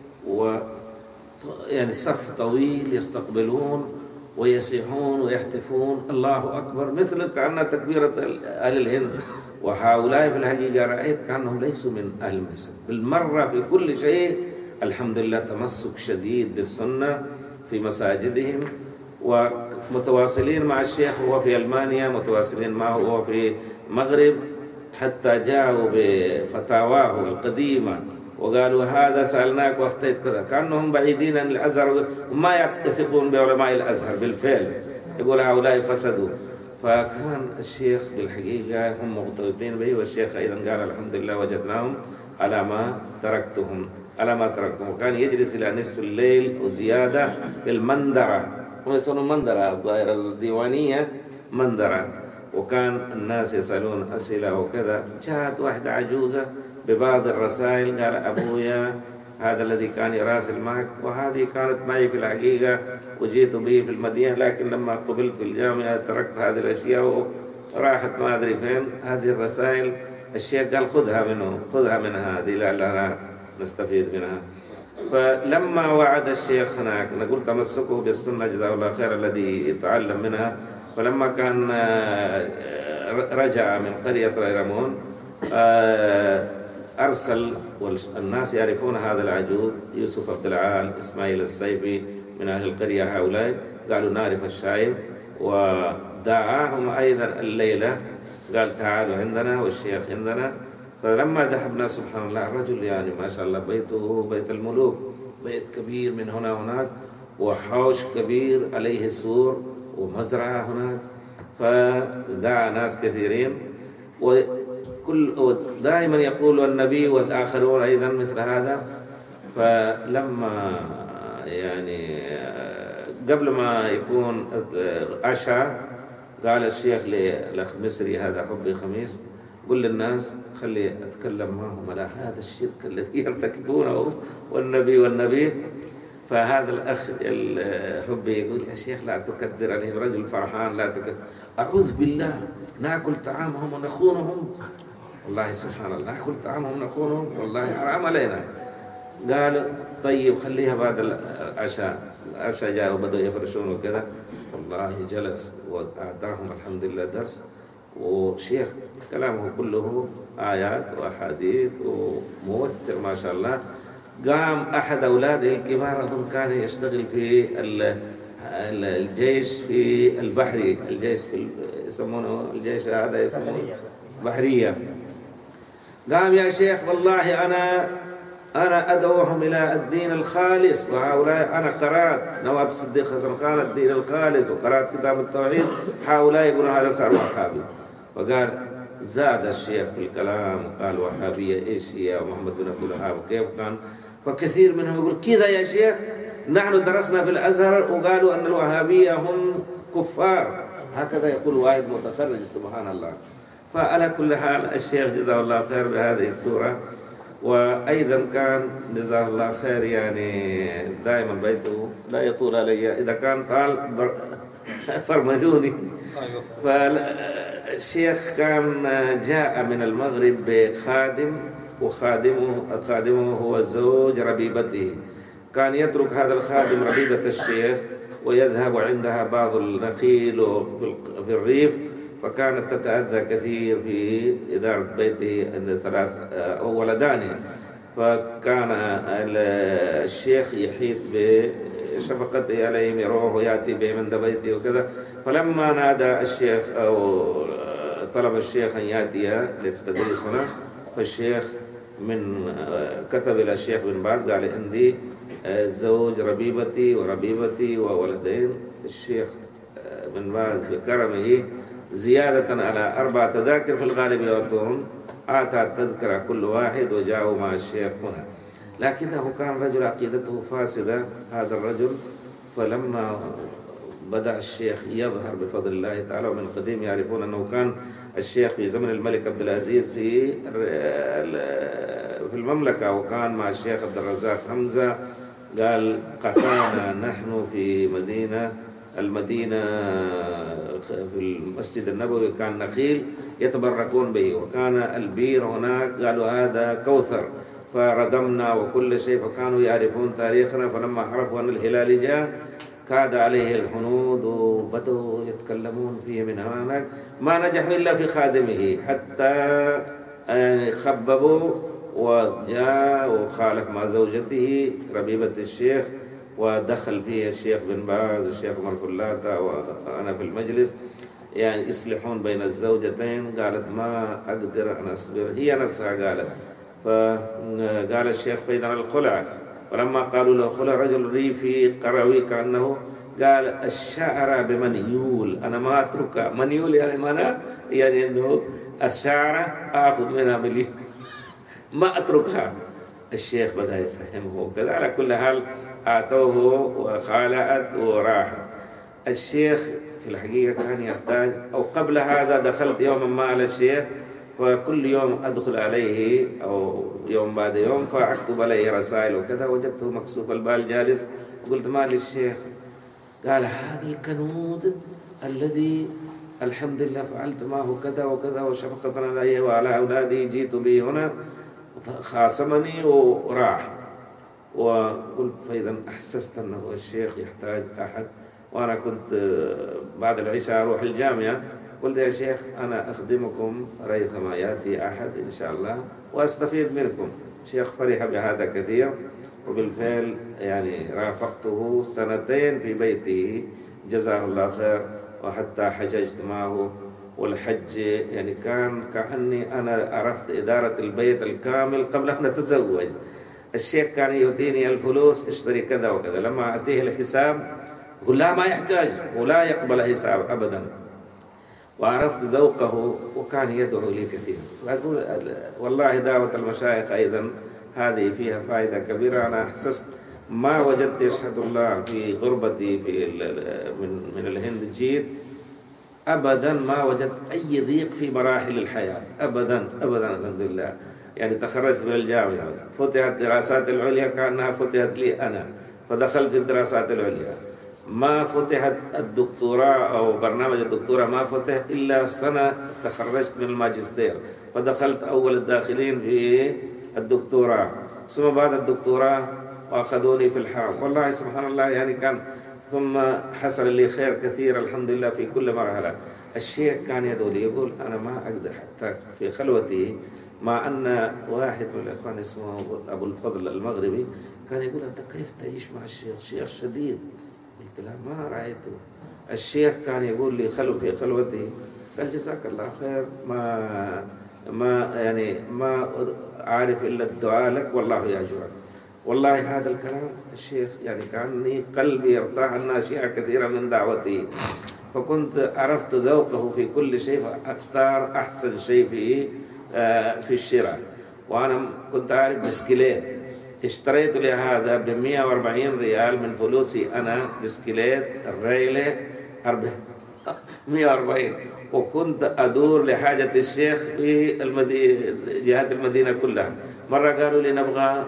يعني صف طويل يستقبلون ويصيحون ويهتفون الله أكبر، مثل كأن تكبيرة أهل الهند. وهؤلاء في الحقيقة رأيت كأنهم ليسوا من أهل مصر بالمرة في كل شيء. الحمد لله تمسك شديد بالسنة في مساجدهم، ومتواصلين مع الشيخ وهو في ألمانيا، متواصلين معه وهو في المغرب، حتى جاءوا بفتاواه القديمة وقالوا هذا سألناك وافتيت كذا، كأنهم بعيدين عن الأزهر وما يثقون بعلماء الأزهر بالفعل، يقول هؤلاء فسدوا. فكان الشيخ بالحقيقة هم مغتبطين به، والشيخ أيضا قال الحمد لله وجدناهم على ما تركتهم. وكان يجلس إلى نصف الليل وزيادة بالمندرة، هم يسمون مندرة، الظاهرة الديوانية مندرة. وكان الناس يسألون أسئلة وكذا. جاءت واحدة عجوزة ببعض الرسائل، قال أبويا هذا الذي كان يراسل معك، وهذه كانت معي في الحقيقة وجيت به في المدينة، لكن لما قبلت في الجامعة تركت هذه الأشياء وراحت ما أدري فين. هذه الرسائل الشيخ قال خذها منها هذه لعلنا نستفيد منها. فلما وعد الشيخ هناك، نقول تمسكه بالسنة جزاه الله خير الذي يتعلم منها. فلما كان رجع من قرية ريرمون أرسل، والناس يعرفون هذا العجوز يوسف عبد العال إسماعيل السيفي من أهل القرية هؤلاء، قالوا نعرف الشايب، ودعاهم أيضا الليلة، قال تعالوا عندنا والشيخ عندنا. فلما ذهبنا سبحان الله، الرجل يعني ما شاء الله بيته بيت الملوك، بيت كبير من هنا وهناك، وحوش كبير عليه سور ومزرعة هناك. فدعا ناس كثيرين، دائما يقول النبي والآخرون أيضا مثل هذا. فلما يعني قبل ما يكون عشاء، قال الشيخ للأخ مصري هذا حبي خميس، قل للناس خلي أتكلم معهم على هذا الشرك الذي يرتكبونه والنبي. فهذا الأخ الحبي يقول يا شيخ لا تكدر عليهم، رجل فرحان، لا تكدر، أعوذ بالله نأكل طعامهم ونخونهم، والله سبحان الله نأكل طعامهم ونخونهم، والله حرام علينا. قال طيب خليها بعد العشاء. العشاء جاء وبدأوا يفرشون وكذا، والله جلس وأعطاهم الحمد لله درس، وشيخ كلامه كله آيات وأحاديث وموثر ما شاء الله. قام أحد أولاده الكبار أظن كان يشتغل في الجيش في البحري، الجيش يسمونه الجيش هذا يسمونه بحرية. قام يا شيخ والله أنا أدعوهم إلى الدين الخالص، وهؤلاء أنا قرأت نواب الصديق حسن خان الدين الخالص، وقرأت كتاب التوحيد، هؤلاء يقولون هذا صار وهابي. وقال زاد الشيخ في الكلام وقال وهابية إيش هي، ومحمد بن عبد الوهاب كيف كان. فكثير منهم يقول كذا يا شيخ، نحن درسنا في الأزهر وقالوا أن الوهابية هم كفار، هكذا يقول واحد متخرج سبحان الله. فعلى كل حال الشيخ جزاه الله خير بهذه السورة. وأيضا كان جزاه الله خير يعني دائما بيته لا يطول علي، إذا كان طال فرمجوني. فالشيخ كان جاء من المغرب بخادم، وخادمه هو زوج ربيبته. كان يترك هذا الخادم ربيبة الشيخ ويذهب عندها بعض النخيل في الريف، فكانت تتأذى كثير في إدارة بيته أن 3 ولدان. فكان الشيخ يحيط بشفقته عليهم، يروح ويأتي بهم عند بيته وكذا. فلما نادى الشيخ أو طلب الشيخ أن يأتي للتدريس هنا، فالشيخ كتب إلى الشيخ بن باز قال عندي زوج ربيبتي وولدين. الشيخ بن باز بكرمه زيادة على 4 تذاكر في الغالب يعطون، أعطى التذكرة كل واحد وجاءوا مع الشيخ هنا. لكنه كان رجل عقيدته فاسدة هذا الرجل. فلما بدأ الشيخ يظهر بفضل الله تعالى، ومن قديم يعرفون أنه كان الشيخ في زمن الملك عبد العزيز في المملكة، وكان مع الشيخ عبد الرزاق حمزة. قال قطعنا نحن في المدينة في المسجد النبوي كان نخيل يتبركون به، وكان البير هناك قالوا هذا كوثر، فردمنا وكل شيء، فكانوا يعرفون تاريخنا. فلما عرفوا أن الهلال جاء كاد عليه الحنود وبدأوا يتكلمون فيه من هناك. ما نجحوا إلا في خادمه حتى خببوا، وجاء وخالف مع زوجته ربيبة الشيخ، ودخل فيه الشيخ بن باز والشيخ عمر فلاتة وأنا في المجلس يعني يصلحون بين الزوجتين. قالت ما أقدر أن أصبر، هي نفسها قالت. فقال الشيخ فإذا الخلع، ولما قالوا له خلع رجل ريفي قروي كأنه، قال الشعر بمنيول، أنا ما أتركها. منيول يعني ماذا؟ يعني أنه الشعر آخذ منها مليون ما أتركها. الشيخ بدأ يفهمه كذا. على كل حال آتوه وخالعت وراحت. الشيخ في الحقيقة كان يحتاج، أو قبل هذا دخلت يوما ما على الشيخ، فكل يوم أدخل عليه أو يوم بعد يوم فأكتب عليه رسائل وكذا. وجدته مكسوف البال جالس، قلت ما للشيخ؟ قال هذا الكنود الذي الحمد لله فعلت معه كذا وكذا وشفقة علي وعلى أولادي جئت به هنا، خاصمني وراح. وقلت فإذا أحسست أنه الشيخ يحتاج أحد، وأنا كنت بعد العشاء أروح الجامعة، قلت يا شيخ أنا أخدمكم ريثما يأتي أحد إن شاء الله وأستفيد منكم. الشيخ فرح بهذا كثير، وبالفعل يعني رافقته 2 في بيته جزاه الله خير، وحتى حججت معه. والحج يعني كان كأني أنا عرفت إدارة البيت الكامل قبل أن أتزوج. الشيخ كان يعطيني الفلوس اشتري كذا وكذا، لما أعطيه الحساب يقول لا ما يحتاج ولا يقبل حساب أبدا. وعرفت ذوقه وكان يدعو لي كثير. وأقول والله دعوة المشايخ أيضا هذه فيها فائدة كبيرة. أنا أحسست ما وجدت يشهد الله في غربتي من الهند جيت أبدا، ما وجدت أي ضيق في مراحل الحياة أبدا أبدا الحمد لله. يعني تخرجت من الجامعة، فتحت الدراسات العليا كأنها فتحت لي أنا، فدخلت في الدراسات العليا. ما فتحت الدكتوراه أو برنامج الدكتوراه ما فتح إلا سنة تخرجت من الماجستير، فدخلت أول الداخلين في الدكتوراه، ثم بعد الدكتوراه وأخذوني في الحرم. والله سبحان الله يعني كان، ثم حصل لي خير كثير الحمد لله في كل مرحلة. الشيخ كان يدعو لي يقول أنا ما أقدر حتى في خلوتي، مع أن واحد من الإخوان اسمه أبو الفضل المغربي كان يقول أنت كيف تعيش مع الشيخ؟ شيخ شديد. قلت له ما رأيته. الشيخ كان يقول لي في خلوتي، قال جزاك الله خير، ما عارف إلا الدعاء لك والله يأجرك. والله هذا الكلام الشيخ يعني كأني قلبي يرتاح أن أشياء كثيرة من دعوته، فكنت عرفت ذوقه في كل شيء، فأختار أحسن شيء في الشراء. وأنا كنت أعرف بسكليت، اشتريت لهذا ب140 ريال من فلوسي أنا، بسكليت الريلة 140، وكنت أدور لحاجة الشيخ في جهات المدينة كلها. مرة قالوا لي نبغى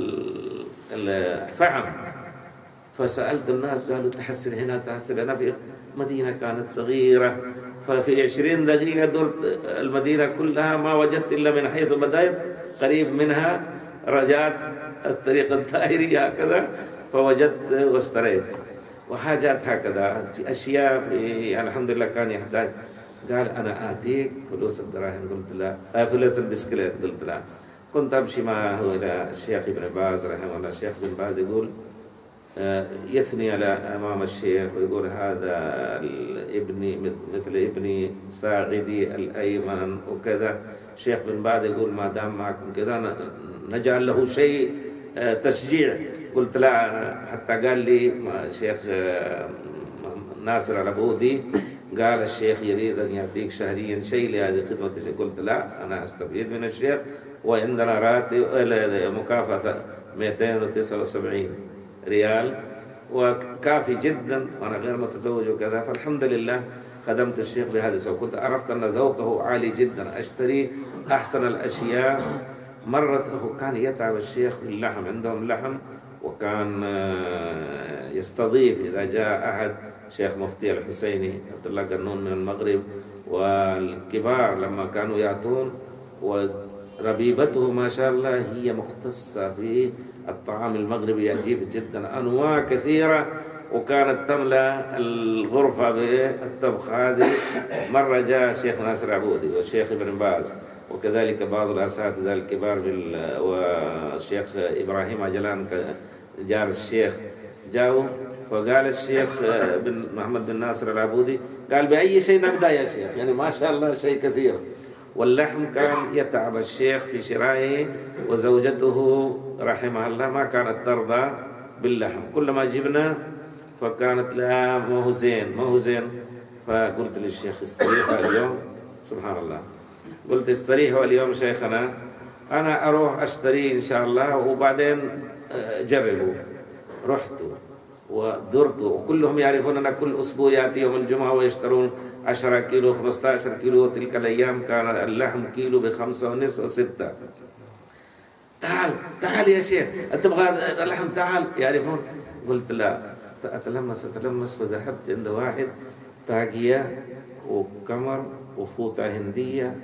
الفحم، فسألت الناس قالوا تحسن هنا تحسن هنا. في مدينة كانت صغيرة، ففي 20 دقيقة درت المدينة كلها، ما وجدت إلا من حيث بدأت قريب منها رجعت الطريق الدائري هكذا، فوجدت واشتريت. وحاجات هكذا أشياء في الحمد لله كان يحتاج. قال أنا آتيك فلوس الدراهم، قلت لا. فلوس البسكليت، قلت لا. كنت أمشي معه إلى الشيخ ابن باز رحمه الله. الشيخ ابن باز يقول يثني على أمام الشيخ ويقول هذا ابني مثل ابني ساعدي الأيمن وكذا. الشيخ بن باز يقول ما دام معكم كذا نجعل له شيء تشجيع. قلت لا. حتى قال لي الشيخ ناصر العبودي قال الشيخ يريد أن يعطيك شهريا شيء لهذه خدمة الشيخ. قلت لا، أنا أستفيد من الشيخ، وعندنا راتب مكافأة 279 ريال وكافي جدا، وأنا غير متزوج وكذا. فالحمد لله خدمت الشيخ بهذا السبب. كنت عرفت أن ذوقه عالي جدا، أشتري أحسن الأشياء. مرة كان يتعب الشيخ باللحم، عندهم لحم، وكان يستضيف إذا جاء أحد شيخ مفتي الحسيني عبد الله قنون من المغرب، والكبار لما كانوا يأتون، وربيبته ما شاء الله هي مختصة في الطعام المغربي عجيب جدا، أنواع كثيرة، وكانت تملأ الغرفة بالطبخ هذه. مرة جاء الشيخ ناصر عبودي والشيخ ابن باز وكذلك بعض الأساتذة الكبار والشيخ إبراهيم عجلان جار الشيخ جاءوا، فقال الشيخ بن محمد بن ناصر العبودي قال بأي شيء نبدأ يا شيخ؟ يعني ما شاء الله شيء كثير. واللحم كان يتعب الشيخ في شرائه، وزوجته رحمها الله ما كانت ترضى باللحم، كلما جبنا فكانت لا ما هو زين ما هو زين. فقلت للشيخ استريحوا اليوم، سبحان الله، قلت استريحوا اليوم شيخنا، أنا أروح أشتري إن شاء الله وبعدين جربوا. رحت ودرت وكلهم يعرفون أن كل أسبوع يأتي يوم الجمعة ويشترون 10 كيلو 15 كيلو. تلك الأيام كان اللحم كيلو ب5.5 و6. تعال يا شيخ تبغى اللحم، تعال يعرفون. قلت لا، أتلمس فذهبت عند واحد طاقية وكمر وفوطة هندية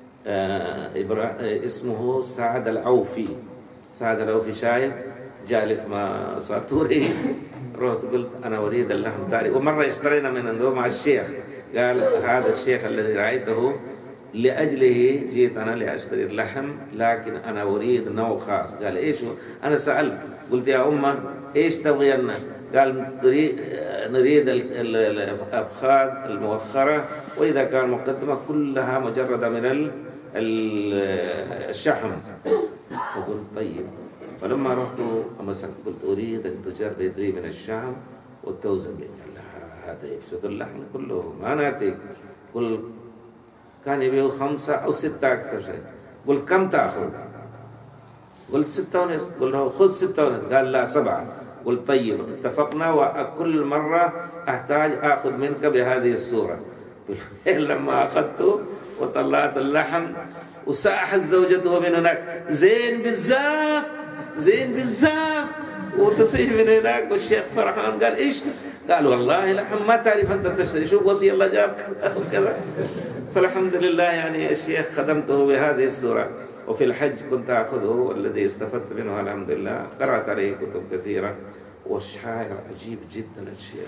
اسمه سعد العوفي شايب جالس مع ساطوري. رحت قلت أنا أريد اللحم تاري. ومرة اشترينا من عنده مع الشيخ، قال هذا الشيخ الذي رأيته لأجله جيت أنا لأشتري اللحم، لكن أنا أريد نوع خاص. قال إيش هو؟ أنا سألت قلت يا أمة إيش تبغي لنا؟ قال نريد الأفخاذ الموخرة، وإذا كان مقدمة كلها مجردة من الشحم. فقلت طيب. فلما رحت مسكت قلت أريد أن تجرد لي من الشحم وتوزن لي. قال هذا يفسد اللحم كله، ما نأتي. قلت كان يبيعوا 5 أو 6 أكثر شيء. قلت كم تأخذ؟ قلت 6.5. قلت له خذ 6.5. قال لا 7. قلت طيب اتفقنا، وكل مرة أحتاج أخذ منك بهذه الصورة. لما أخذته وطلعت اللحم وساحت زوجته من هناك زين بالزاف وتصيح من هناك. والشيخ فرحان قال إيش؟ قال والله لحم ما تعرف أنت تشتري، شوف وصي الله جابك وكذا. فالحمد لله يعني الشيخ خدمته بهذه الصورة. وفي الحج كنت أخذه، والذي استفدت منه الحمد لله قرأت عليه كتب كثيرة، والشاعر عجيب جدا الشيخ.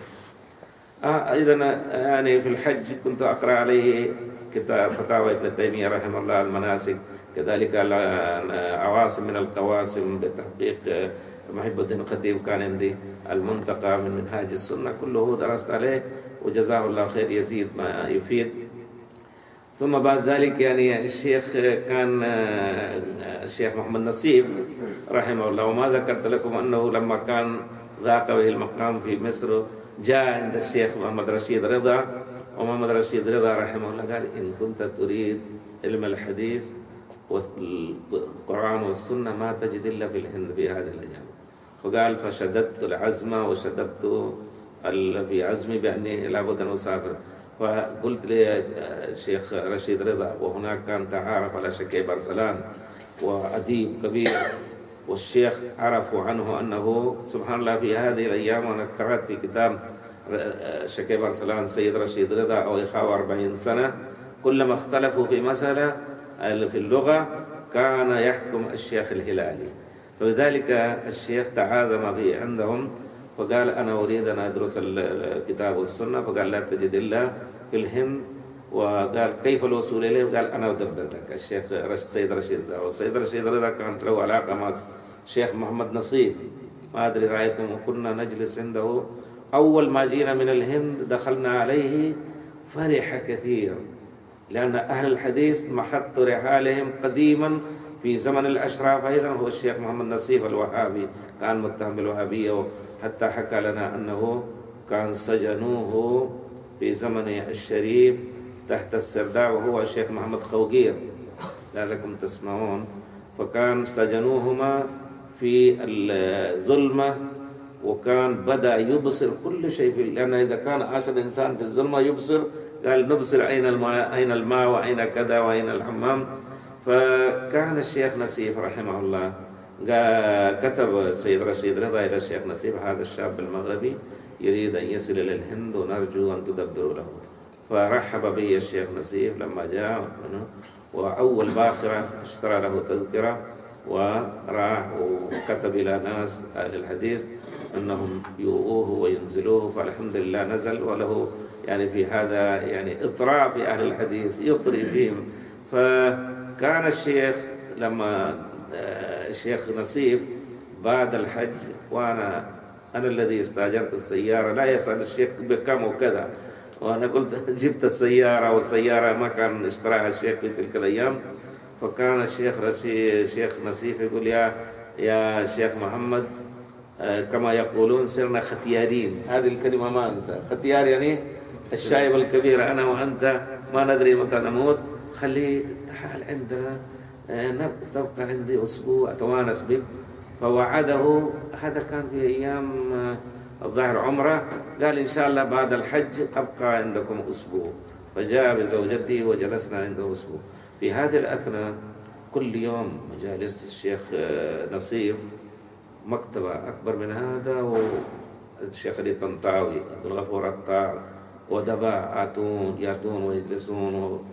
إذا يعني في الحج كنت أقرأ عليه كتاب فتاوى ابن تيمية رحمه الله المناسك، كذلك عواصم من القواسم بتحقيق محب الدين الخطيب، كان عندي المنتقى من منهاج السنة، كله درست عليه وجزاه الله خير، يزيد ما يفيد. ثم بعد ذلك يعني الشيخ كان الشيخ محمد نصيف رحمه الله، وما ذكرت لكم أنه لما كان ضاق به المقام في مصر جاء عند الشيخ محمد رشيد رضا، ومحمد رشيد رضا رحمه الله قال إن كنت تريد علم الحديث والقرآن والسنة ما تجد إلا في الهند في هذه الأيام. فقال فشددت العزم وشددت في عزمي بأني لابد أن أسافر. فقلت لي الشيخ رشيد رضا، وهناك كان تعارف على شكيب أرسلان وأديب كبير، والشيخ عرفوا عنه أنه سبحان الله في هذه الأيام، وأنا قرأت في كتاب شكيب أرسلان سيد رشيد رضا أو إخوة 40 سنة، كلما اختلفوا في مسألة في اللغة كان يحكم الشيخ الهلالي. فلذلك الشيخ تعاظم في عندهم، فقال أنا أريد أن أدرس الكتاب والسنة، فقال لا تجد إلا في الهند. وقال كيف الوصول إليه؟ قال أنا أدبر لك. الشيخ سيد رشيد رضا، والسيد رشيد رضا كانت له علاقة مع الشيخ محمد نصيف، ما أدري رأيتم، وكنا نجلس عنده. أول ما جينا من الهند دخلنا عليه فرح كثير، لأن أهل الحديث محط رحالهم قديما في زمن الأشراف أيضا هو الشيخ محمد نصيف الوهابي، كان متهم بالوهابية، حتى حكى لنا أنه كان سجنوه في زمن الشريف تحت السرداء، وهو الشيخ محمد خوقير لعلكم تسمعون. فكان سجنوهما في الظلمة، وكان بدأ يبصر كل شيء لأن إذا كان عاش الإنسان في الظلمة يبصر، قال نبصر أين الماء وأين كذا وأين الحمام. فكان الشيخ نصيف رحمه الله كتب السيد رشيد رضا إلى الشيخ نصيف هذا الشاب المغربي يريد أن يصل إلى الهند ونرجو أن تدبروا له. فرحب به الشيخ نصيف لما جاء، وأول باخرة اشترى له تذكرة وراح وكتب إلى ناس أهل الحديث أنهم يؤوه وينزلوه، فالحمد لله نزل، وله يعني في هذا يعني إطراء في أهل الحديث يطري فيهم. فكان الشيخ لما الشيخ نصيف بعد الحج، وأنا الذي استأجرت السيارة، لا يسأل الشيخ بكم وكذا، وأنا قلت جبت السيارة، والسيارة ما كان اشتراها الشيخ في تلك الأيام. فكان الشيخ نصيف يقول يا شيخ محمد، كما يقولون صرنا ختيارين. هذه الكلمة ما أنسى. ختيار يعني الشايب الكبير، أنا وأنت ما ندري متى نموت، خلي تعال عندنا تبقى عندي أسبوع أتوانس بك. فوعده، هذا كان في أيام الظاهر عمره، قال إن شاء الله بعد الحج أبقى عندكم أسبوع. فجاء بزوجته وجلسنا عنده أسبوع. في هذه الأثناء كل يوم مجالس الشيخ نصيف، مكتبة أكبر من هذا، والشيخ علي طنطاوي، عبد الغفور الطار، ودباء يأتون ويجلسون.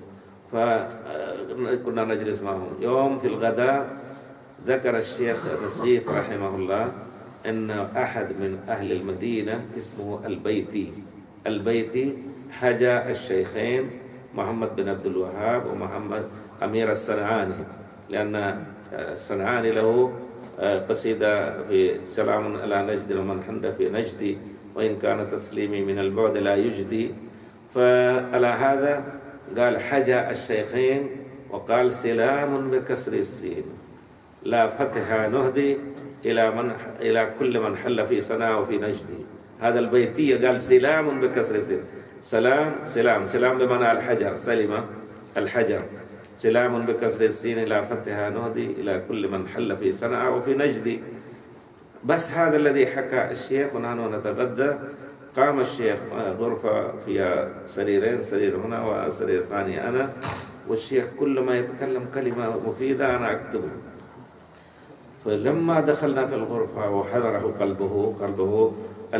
فكنا نجلس معهم. يوم في الغداء ذكر الشيخ نصيف رحمه الله أن أحد من أهل المدينة اسمه البيتي حجى الشيخين محمد بن عبد الوهاب ومحمد أمير الصنعاني، لأن الصنعاني له قصيدة في سلام على نجد ومن حند في نجدي، وإن كان تسليمي من البعد لا يجدي. فعلى هذا قال حجى الشيخين، وقال سلام بكسر السين لا فتح نهدي إلى كل من حل في سناه وفي نجدي. هذا البيتية قال سلام بكسر السين، سلام بمعنى الحجر، سلم الحجر، سلام بكسر السين لا فتح نهدي إلى كل من حل في سناه وفي نجدي. بس هذا الذي حكى الشيخ، ونحن نتغدى. قام الشيخ غرفة فيها سريرين، سرير هنا وسرير ثاني أنا، والشيخ كل ما يتكلم كلمة مفيدة أنا أكتبه. فلما دخلنا في الغرفة وحضره قلبه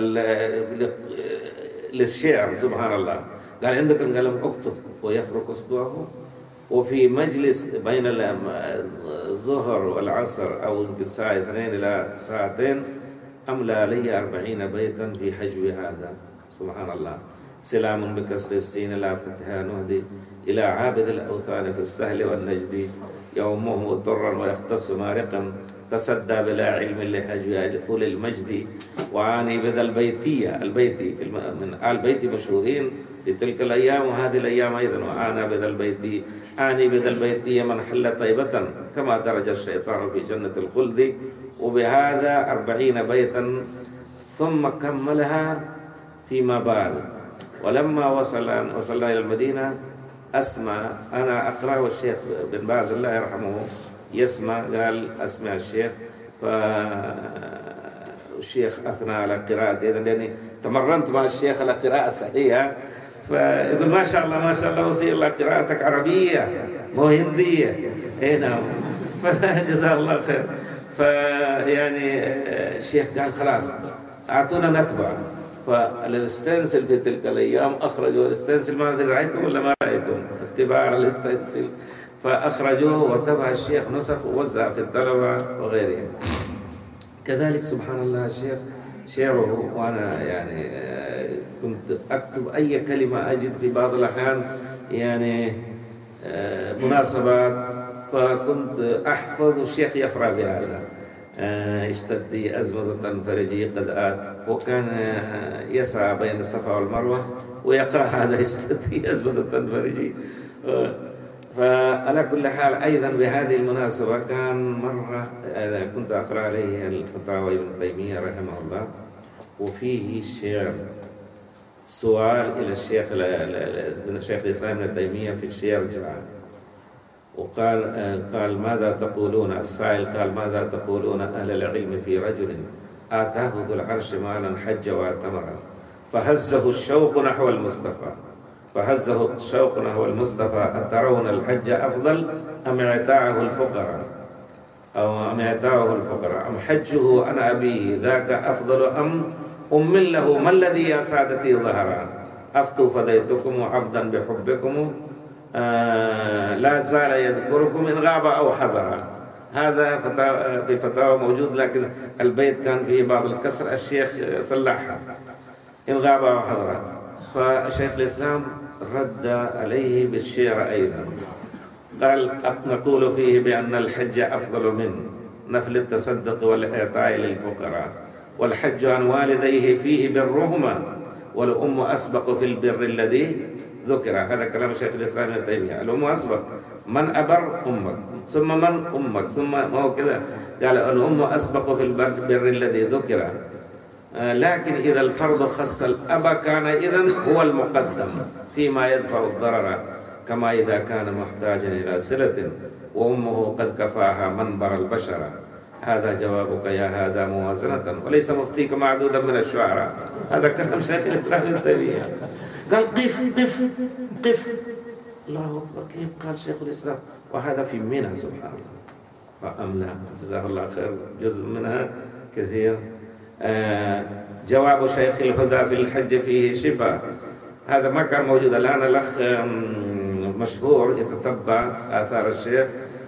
للشعر، سبحان الله، قال عندك القلم اكتب، ويفرك أصبعه. وفي مجلس بين الظهر والعصر أو يمكن ساعة 2 إلى ساعتين أملى لي 40 بيتا في حجو هذا، سبحان الله. سلام بكسر السين لا فتحها نهدي إلى عابد الأوثان في السهل والنجدي، يومه طرا ويختص مارقا تصدى بلا علم لحجو أولي المجد. وعاني بذا البيتي من آل بيتي مشهورين في تلك الأيام وهذه الأيام أيضا. وعانى بذا البيتي، عاني بذا البيتي من حل طيبة كما درج الشيطان في جنة الخلد. وبهذا 40 بيتا ثم كملها فيما بعد. ولما وصلنا إلى المدينة أسمع أنا أقرأ، والشيخ بن باز الله يرحمه يسمع، قال أسمع الشيخ. فالشيخ أثنى على قراءتي، لأني تمرنت مع الشيخ على قراءة صحيحة، فيقول ما شاء الله ما شاء الله وصي الله قراءتك عربية مو هندية. نعم. فجزاه الله خير. فيعني الشيخ قال خلاص أعطونا نتبع. فالاستنسل في تلك الأيام أخرجوا الاستنسل، ما أدري رأيتم ولا ما رأيتم اتباع الاستنسل، فأخرجوه وتبع الشيخ نسخ ووزع في الطلبة وغيرهم. كذلك سبحان الله الشيخ شعره، وأنا يعني كنت أكتب أي كلمة أجد في بعض الأحيان يعني مناسبات، فكنت أحفظ. الشيخ يفرح بهذا، اشتدي أزمة فرجي قد آت، وكان يسعى بين الصفا والمروة ويقرأ هذا اشتدي أزمة فرجي. فعلى كل حال أيضا بهذه المناسبة كان مرة كنت أقرأ عليه الفتاوى ابن تيمية رحمه الله، وفيه الشعر سؤال إلى الشيخ الإسلام ابن تيمية في الشعر جاء، وقال ماذا تقولون؟ السائل قال ماذا تقولون أهل العلم في رجل آتاه ذو العرش مالا حج واعتمر فهزه الشوق نحو المصطفى أترون الحج أفضل أم اعتاعه الفقراء أم حجه أنا أبيه ذاك أفضل أم له ما الذي يا سادتي ظهر أفتوا فديتكم عبدا بحبكم لا زال يذكركم إن غاب أو حضر. هذا في فتاوى موجود، لكن البيت كان فيه بعض الكسر، الشيخ صلحها إن غاب أو حضر. فشيخ الإسلام رد عليه بالشعر أيضا، قال نقول فيه بأن الحج أفضل من نفل التصدق والإعطاء للفقراء، والحج عن والديه فيه برهما والأم أسبق في البر الذي ذكر. هذا كلام شيخ الإسلام ابن تيمية. الأم أسبق، من أبر أمك، ثم من أمك، ثم ما هو كذا. قال الأم أسبق في البر الذي ذكر. لكن إذا الفرض خص الأب كان إذن هو المقدم فيما يدفع الضرر، كما إذا كان محتاجا إلى صلة وأمه قد كفاها منبر البشر. هذا جوابك يا هذا موازنة، وليس مفتيك معدودا من الشعراء. هذا كلام شيخ الإسلام ابن تيمية. قال قف قف قف. الله أكبر، كيف قال شيخ الإسلام؟ وهذا في منى سبحان الله. فأملا جزاه الله خير، جزء منها كثير. جواب شيخ الهدى في الحج فيه شفاء. هذا ما كان موجود الآن. الأخ مشهور يتتبع آثار الشيخ،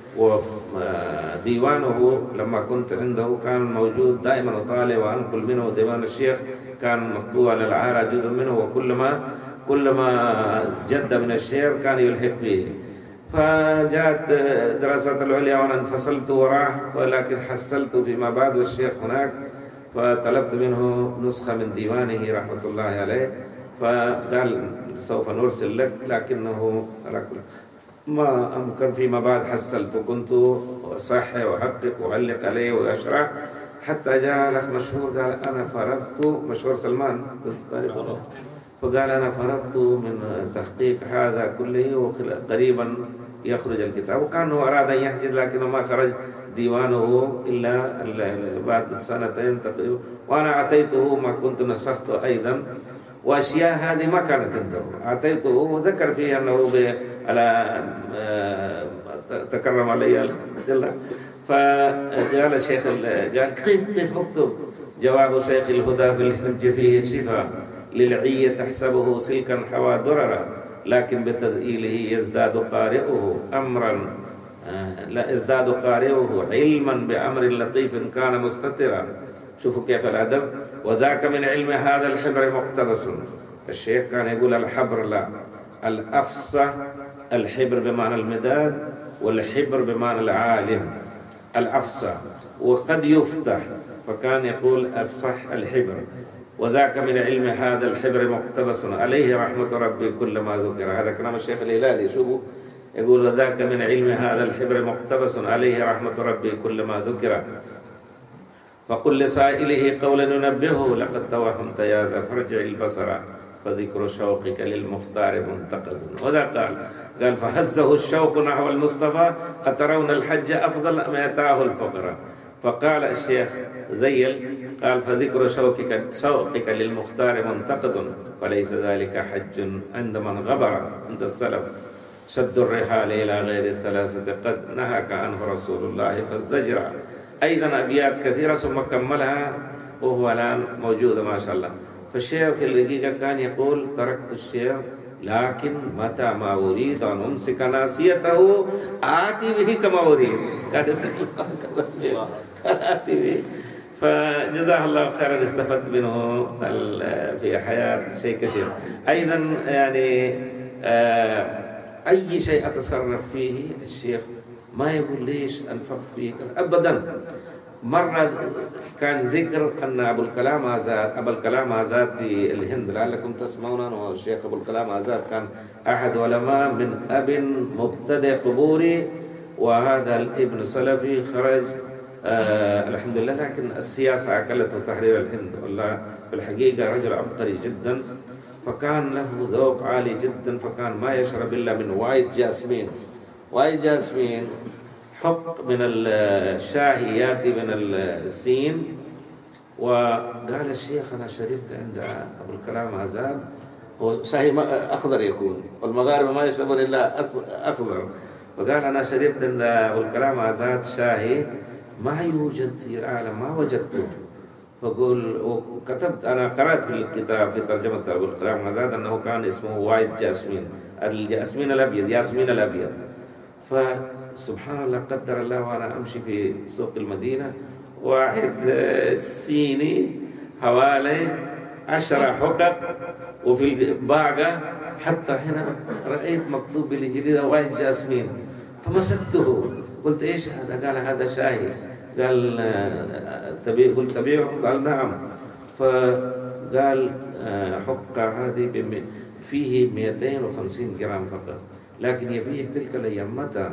وديوانه لما كنت عنده كان موجود دائما أطالع وأنقل منه. ديوان الشيخ كان مطبوع على العارة جزء منه، وكلما جد من الشيخ كان يلحق فيه. فجاءت دراسات العليا وأنا انفصلت وراه، ولكن حصلت فيما بعد والشيخ هناك، فطلبت منه نسخة من ديوانه رحمة الله عليه، فقال سوف نرسل لك، لكنه على كل ما أمكن فيما بعد حصلت، كنت أصحح وأحقق وأعلق عليه وأشرح، حتى جاء الأخ مشهور قال أنا فرغت، مشهور سلمان، فقال أنا فرغت من تحقيق هذا كله وقريبا يخرج الكتاب. وكان أراد أن يحجز لكنه ما خرج ديوانه إلا بعد سنتين تقريبا، وأنا أعطيته ما كنت نسخته أيضا، وأشياء هذه ما كانت عنده أعطيته، وذكر فيه أنه على تكرم علي الله. فقال الشيخ قال كيف أكتب جواب شيخ الهدى في الحج فيه شفاء للعي تحسبه سلكا حوى دررا، لكن بتذئيله يزداد قارئه أمرا لا ازداد قارئه علما بأمر لطيف كان مستترا. شوفوا كيف الأدب. وذاك من علم هذا الحبر مقتبس. الشيخ كان يقول الحبر لا، الأفصح. الحبر بمعنى المداد، والحبر بمعنى العالم الأفصح، وقد يفتح، فكان يقول أفصح الحبر. وذاك من علم هذا الحبر مقتبس عليه رحمة ربي كل ما ذكر. هذا كلام الشيخ الهلالي. شوفوا يقول وذاك من علم هذا الحبر مقتبس عليه رحمة ربي كل ما ذكر. فقل لسائله قولا ينبهه لقد توهمت يا ذا فارجع البصر فذكر شوقك للمختار منتقد. وذا قال فهزه الشوق نحو المصطفى أترون الحج أفضل أم يتاه الفقر. فقال الشيخ زيل قال فذكر شوقك للمختار منتقد، وليس ذلك حج عند من غبر. عند السلف شد الرحال إلى غير الثلاثة قد نهاك عنه رسول الله فازدجرا. أيضا أبيات كثيرة ثم كملها وهو الآن موجود ما شاء الله. فالشيخ في الحقيقة كان يقول تركت الشيخ لكن متى ما أريد أن أمسك ناسيته آتي به كما أريد. آتي به. فجزاه الله خيرا، استفدت منه في حياة شيء كثير. أيضا يعني أي شيء أتصرف فيه الشيخ ما يقول ليش أنفقت فيه أبدا. مرة كان ذكر أن أبا الكلام آزاد في الهند، لعلكم تسمعون، والشيخ أبو الكلام آزاد كان أحد علماء من أب مبتدئ قبوري، وهذا الابن سلفي خرج الحمد لله، لكن السياسة أكلته تحرير الهند. والله في الحقيقة رجل عبقري جدا، فكان له ذوق عالي جدا، فكان ما يشرب إلا من وايت جاسمين. وايت جاسمين حق من الشاهي ياتي من السين. وقال الشيخ أنا شربت عند أبو الكلام آزاد، هو شاهي أخضر يكون، والمغاربة ما يشربون إلا أخضر. فقال أنا شربت عند أبو الكلام آزاد شاهي ما يوجد في العالم، ما وجدته. فقول وكتبت أنا قرأت في الكتاب في ترجمة أبو الكلام آزاد أنه كان اسمه وايت جاسمين، الجاسمين الأبيض، ياسمين الأبيض. فسبحان الله قدر الله وأنا أمشي في سوق المدينة، واحد صيني حوالي 10 حقق، وفي الباقة حتى هنا رأيت مكتوب بالإنجليزي وايت جاسمين. فمسكته قلت إيش هذا؟ قال هذا شاهي. قال قلت تبيعه؟ قال نعم. قال حقة هذه فيه 250 جرام فقط، لكن يبيع تلك الأيام متى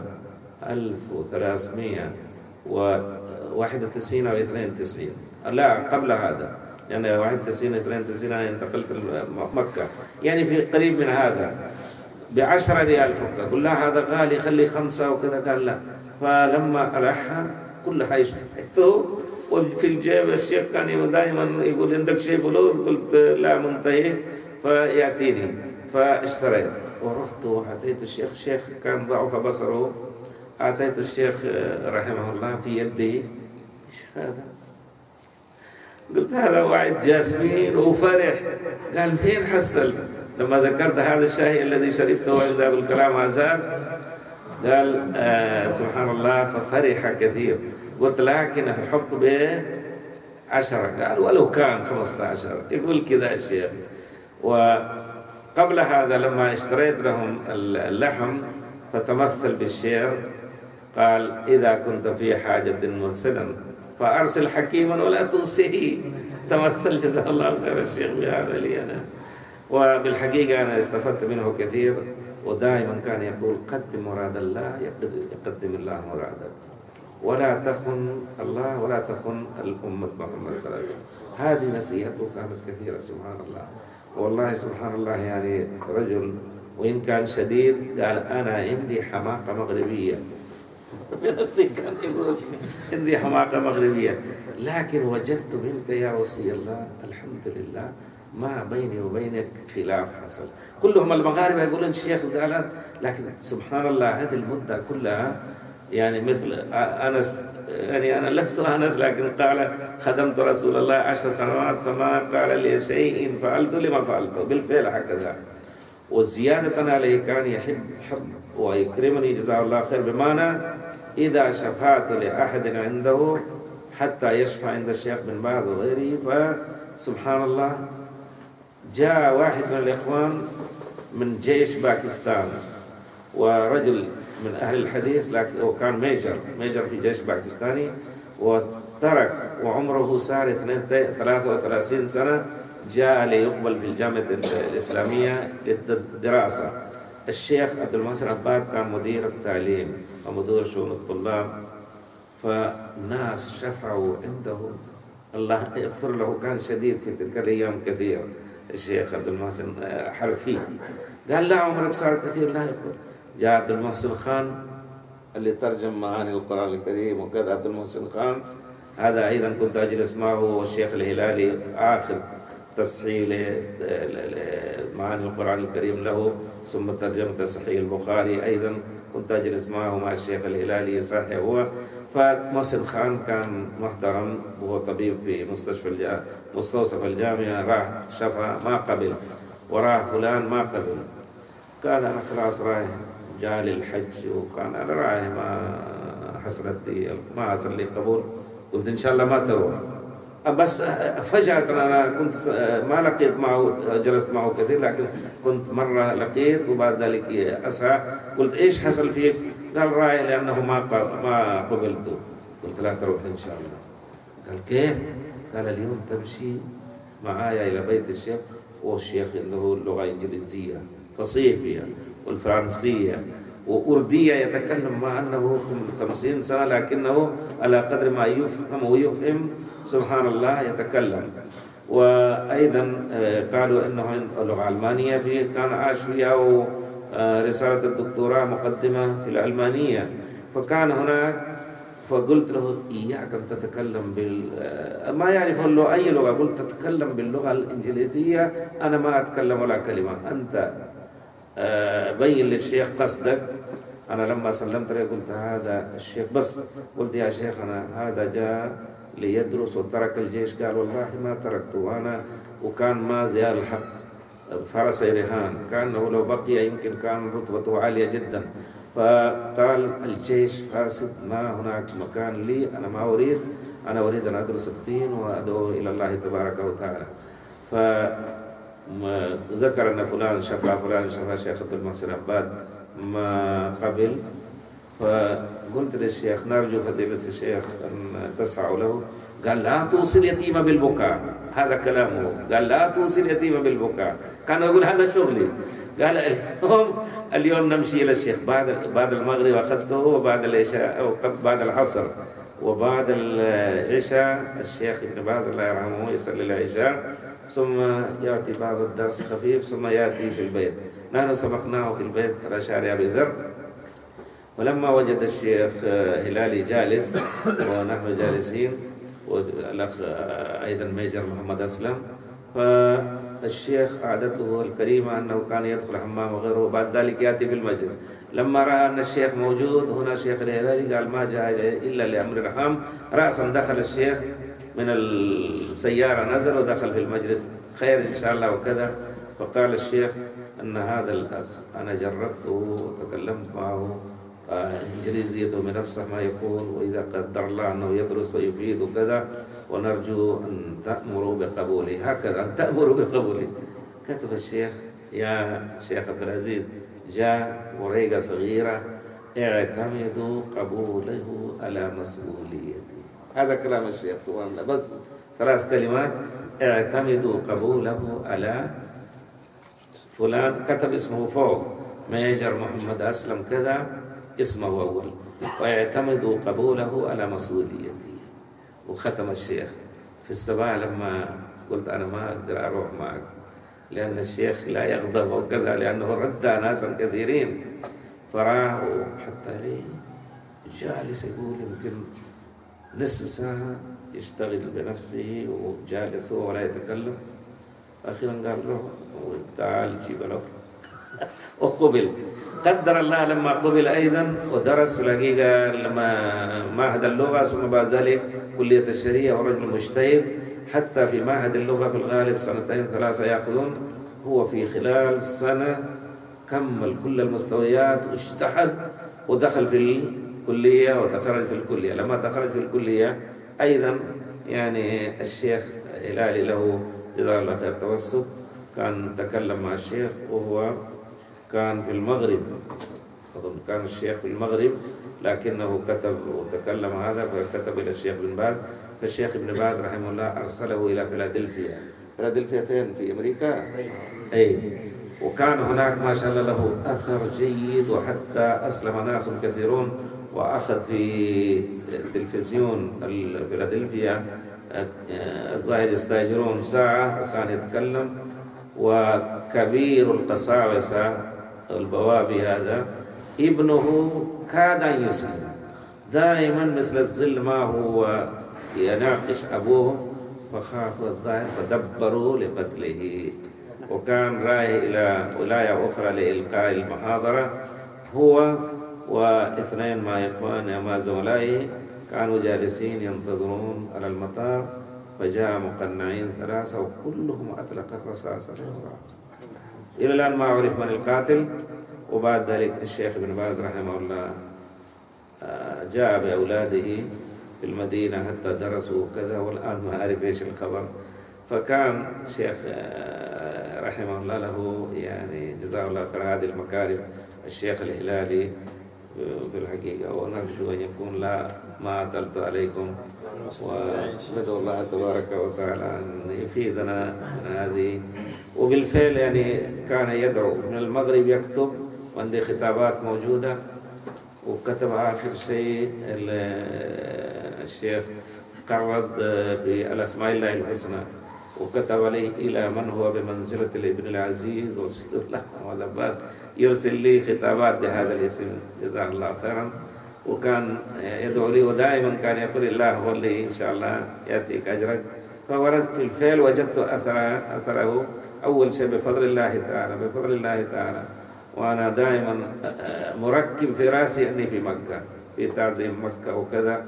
1391 أو 92، لا قبل هذا، يعني 91 92 أنا انتقلت مكة، يعني في قريب من هذا ب10 ريال حقة. قل لا هذا غالي خلي 5 وكذا، قال لا. فلما ألحها كلها اشتريته، وفي الجيب الشيخ كان دائما يقول عندك شيء فلوس؟ قلت لا منتهي، فيأتيني، فاشتريت ورحت وأعطيت الشيخ. الشيخ كان ضعف بصره، أعطيت الشيخ رحمه الله في يدي. إيش هذا؟ قلت هذا واحد جاسمين وفرح. قال فين حصل؟ لما ذكرت هذا الشاي الذي شربته عند أبو الكلام آزاد، قال سبحان الله، ففرح كثير. قلت لكن الحق ب10، قال ولو كان 15. يقول كذا الشيخ. وقبل هذا لما اشتريت لهم اللحم فتمثل بالشعر، قال إذا كنت في حاجة محسنا فأرسل حكيما ولا تنسيه. تمثل جزاه الله خير الشيخ بهذا لي أنا، وبالحقيقة أنا استفدت منه كثير. ودائما كان يقول قدم مراد الله يقدم الله مرادك، ولا تخن الله ولا تخن الأمة محمد صلى الله عليه وسلم. هذه نصيحته كانت كثيرة سبحان الله. والله سبحان الله، يعني رجل وإن كان شديد قال أنا عندي حماقة مغربية. بنفسي كان يقول عندي حماقة مغربية، لكن وجدت منك يا وصي الله الحمد لله ما بيني وبينك خلاف حصل. كلهم المغاربة يقولون الشيخ زعلان، لكن سبحان الله هذه المدة كلها، يعني مثل أنس، يعني أنا لست أنس، لكن قال خدمت رسول الله 10 سنوات فما قال لي شيء فعلت لما فعلته، بالفعل هكذا. وزيادة عليه كان يحب ويكرمني جزاه الله خير، بمعنى إذا شفعت لأحد عنده حتى يشفع عند الشيخ بن باز وغيره. فسبحان الله جاء واحد من الإخوان من جيش باكستان، ورجل من أهل الحديث، لكن وكان ميجر في جيش باكستاني، وترك وعمره صار 33 سنة، جاء ليقبل في الجامعة الإسلامية للدراسة. الشيخ عبد المحسن عباد كان مدير التعليم ومدير شؤون الطلاب، فناس شفعوا عنده، الله يغفر له، كان شديد في تلك الأيام كثير الشيخ عبد المحسن حرفي. قال لا عمرك صار كثير لا يقول. جاء عبد المحسن خان اللي ترجم معاني القرآن الكريم وكذا، عبد المحسن خان هذا أيضا كنت أجلس معه، والشيخ الهلالي آخر تصحيح معاني القرآن الكريم له، ثم ترجمة تصحيح البخاري أيضا كنت أجلس معه مع الشيخ الهلالي يصحح هو. فمحسن خان كان محترم، وهو طبيب في مستوصف الجامعة، راح شفع ما قبل، وراح فلان ما قبل. قال أنا خلاص رايح، جاء للحج وكان أنا رايح، ما حصل لي قبول. قلت إن شاء الله ما تروح. بس فجأة أنا كنت ما لقيت معه، جلست معه كثير، لكن كنت مرة لقيت وبعد ذلك أسعى. قلت إيش حصل فيك؟ قال رايح لأنه ما قبلته. قلت لا تروح إن شاء الله. قال كيف؟ قال اليوم تمشي معايا إلى بيت الشيخ، والشيخ له اللغة الإنجليزية فصيح بها، والفرنسية وأردية يتكلم، مع أنه 50 سنة لكنه على قدر ما يفهم ويفهم سبحان الله يتكلم. وأيضا قالوا أنه اللغة الألمانية فيه كان عاش فيها، ورسالة الدكتوراه مقدمة في الألمانية، فكان هناك. فقلت له إياك أن تتكلم ما يعرف له أي لغة. قلت تتكلم باللغة الإنجليزية، أنا ما أتكلم ولا كلمة، أنت بين للشيخ قصدك. أنا لما سلمت له قلت هذا الشيخ، بس قلت يا شيخ أنا هذا جاء ليدرس وترك الجيش. قال والله ما تركته أنا، وكان ما زال الحق فرس رهان، كأنه لو بقي يمكن كان رتبته عالية جدا. فقال الجيش فاسد، ما هناك مكان لي، أنا ما أريد، أنا أريد أن أدرس الدين وأدعو إلى الله تبارك وتعالى. فذكر أن فلان شفع شيخ عبد المحسن عباد ما قبل. فقلت للشيخ نرجو فضيلة الشيخ أن تسعوا له، قال لا توصي اليتيم بالبكاء، هذا كلامه، قال لا توصي اليتيم بالبكاء. كان يقول هذا شغلي. قال اليوم نمشي إلى الشيخ بعد المغرب أخذته، وبعد العشاء أو بعد العصر وبعد العشاء الشيخ ابن باز الله يرحمه يصلي العشاء، ثم يأتي بعض الدرس خفيف، ثم يأتي في البيت. نحن سبقناه في البيت على شارع أبي ذر، ولما وجد الشيخ هلالي جالس ونحن جالسين، والأخ أيضا ميجر محمد أسلم، فالشيخ عادته الكريمة أنه كان يدخل حمام وغيره، وبعد ذلك يأتي في المجلس. لما رأى أن الشيخ موجود هنا الشيخ الهلالي قال ما جاء إلا لأمر رحام، رأسا دخل الشيخ من السيارة، نزل ودخل في المجلس، خير إن شاء الله وكذا. فقال الشيخ أن هذا الأخ أنا جربته وتكلمت معه، إنجليزيته بنفسه ما يقول، وإذا قدر الله أنه يدرس ويفيد وكذا، ونرجو أن تأمروا بقبوله، هكذا أن تأمروا بقبوله. كتب الشيخ يا شيخ عبد العزيز جاء ورقة صغيرة اعتمدوا قبوله على مسؤوليتي. هذا كلام الشيخ سبحان الله، بس 3 كلمات، اعتمدوا قبوله على فلان، كتب اسمه فوق ميجر محمد أسلم كذا اسمه أول، ويعتمدوا قبوله على مسؤوليتي. وختم الشيخ في الصباح لما قلت أنا ما أقدر أروح معك لأن الشيخ لا يغضب وكذا، لأنه رد ناسا كثيرين، فراه حتى لي جالس يقول يمكن نصف ساعة يشتغل بنفسه وجالس ولا يتكلم. أخيرا قال له تعال جيب له وقبل. قدر الله لما قبل أيضا ودرس في الحقيقة لما معهد اللغة، ثم بعد ذلك كلية الشريعة، ورجل مجتهد. حتى في معهد اللغة في الغالب 2 3 يأخذون، هو في خلال سنة كمل كل المستويات واجتهد ودخل في الكلية وتخرج في الكلية. لما تخرج في الكلية أيضا يعني الشيخ هلالي له جزاه الله خير توسط، كان تكلم مع الشيخ وهو كان في المغرب، أظن كان الشيخ في المغرب، لكنه كتب وتكلم هذا، فكتب إلى الشيخ بن باز، فالشيخ ابن باز رحمه الله أرسله إلى فيلادلفيا. فيلادلفيا فين؟ في أمريكا؟ أي. وكان هناك ما شاء الله له أثر جيد، وحتى أسلم ناس كثيرون، وأخذ في تلفزيون فيلادلفيا الظاهر يستأجرون ساعة وكان يتكلم. وكبير القساوسة البوابي هذا ابنه كاد أن يسلم، دائما مثل الظل ما هو يناقش أبوه، فخافوا الظاهر فدبروا لقتله. وكان رايح إلى ولاية أخرى لإلقاء المحاضرة، هو و2 مع إخوانه مع زملائه كانوا جالسين ينتظرون على المطار، فجاء مقنعين 3 وكلهم أطلق الرصاص. إلى الآن ما عرف من القاتل. وبعد ذلك الشيخ ابن باز رحمه الله جاء بأولاده في المدينة حتى درسوا وكذا، والآن ما أعرف إيش الخبر. فكان الشيخ رحمه الله له يعني جزاه الله خير هذه المكارم الشيخ الهلالي في الحقيقة، ونرجو أن يكون لا ما أطلت عليكم، وندعو الله تبارك وتعالى أن يفيدنا هذه. وبالفعل يعني كان يدعو من المغرب يكتب، وعندي خطابات موجودة، وكتب آخر شيء الشيخ قرض في الأسماء الله الحسنى، وكتب عليه إلى من هو بمنزلة الابن العزيز وصلى الله وذبات، يرسل لي خطابات بهذا الاسم جزاه الله خيرا. وكان يدعو لي، ودائما كان يقول الله هو اللي إن شاء الله يأتيك أجرك. فورد في الفعل وجدت أثره أول شيء بفضل الله تعالى. وأنا دائما مركب في رأسي أني في مكة، في تعظيم مكة وكذا،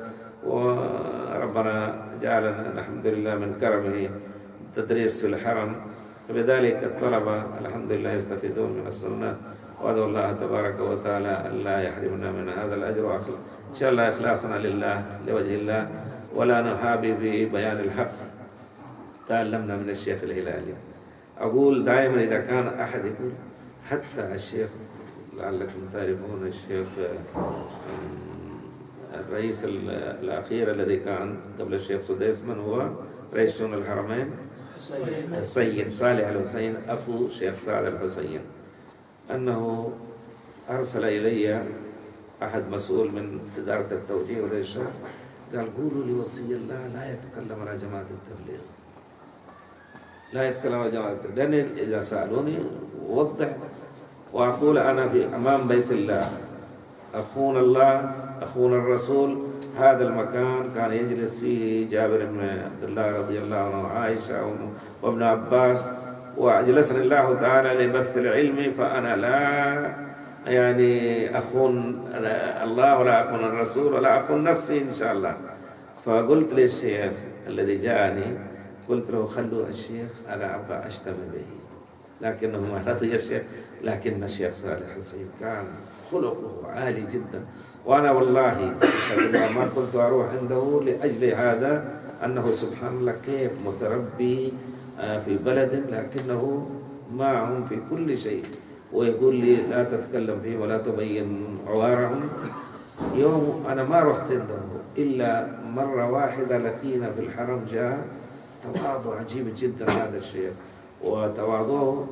وربنا جعلنا الحمد لله من كرمه تدريس في الحرم، فبذلك الطلبة الحمد لله يستفيدون من السنة. وأدعو الله تبارك وتعالى ألا يحرمنا من هذا الأجر، إن شاء الله إخلاصنا لله لوجه الله، ولا نحابي في بيان الحق. تعلمنا من الشيخ الهلالي. أقول دائما إذا كان أحد يقول، حتى الشيخ لعلكم تعرفون الشيخ الرئيس الأخير الذي كان قبل الشيخ سديس من هو رئيس شؤون الحرمين؟ السيد صالح الحسين أخو شيخ سعد الحسين، أنه أرسل إلي أحد مسؤول من إدارة التوجيه والإرشاد قال قولوا لوصي الله لا يتكلم على جماعة التبليغ، لا يتكلم على جماعة التبليغ، لأن إذا سألوني وضح وأقول أنا في أمام بيت الله أخونا الله أخونا الرسول. هذا المكان كان يجلس فيه جابر بن عبد الله رضي الله عنه وعائشة وابن عباس، وأجلسني الله تعالى لبث العلم، فأنا لا يعني أخون الله ولا أخون الرسول ولا أخون نفسي إن شاء الله. فقلت للشيخ الذي جاءني قلت له خلوا الشيخ أنا أبغى أجتمع به، لكنه ما رضي الشيخ. لكن الشيخ صالح الحسين كان خلقه عالي جدا، وأنا والله ما كنت أروح عنده لأجل هذا، أنه سبحان الله كيف متربي في بلد لكنه معهم في كل شيء، ويقول لي لا تتكلم فيه ولا تبين عوارهم. يوم أنا ما رحت عنده إلا مرة واحدة، لقينا في الحرم جاء تواضع عجيب جدا هذا الشيخ، وتواضعه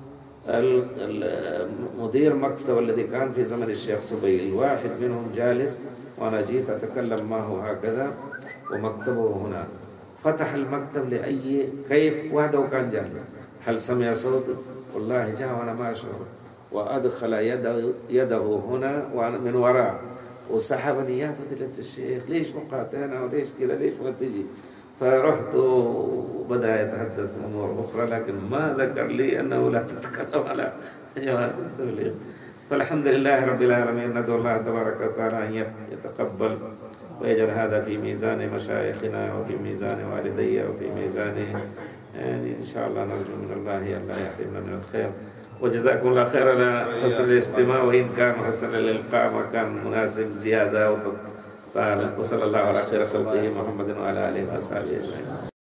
المدير مكتب الذي كان في زمن الشيخ سبيل واحد منهم جالس، وأنا جيت أتكلم معه هكذا ومكتبه هنا، فتح المكتب لأي كيف وحده كان جالس، هل سمع صوته؟ والله جاء وأنا ما أشعر، وأدخل يده هنا وأنا من وراء وسحبني يا فضيلة الشيخ ليش مقاطعنا وليش كذا ليش ما تجي؟ فرحت وبدأ يتحدث أمور أخرى، لكن ما ذكر لي أنه لا تتكلم على جماعة التبليغ. فالحمد لله رب العالمين، ندعو الله تبارك وتعالى أن يتقبل ويجعل هذا في ميزان مشايخنا وفي ميزان والدي وفي ميزان، يعني إن شاء الله نرجو من الله أن لا يحرمنا من الخير. وجزاكم الله خير على حسن الاستماع، وإن كان حسن الإلقاء ما كان مناسب زيادة وصلى الله على خير خلقه محمد وعلى آله وأصحابه أجمعين.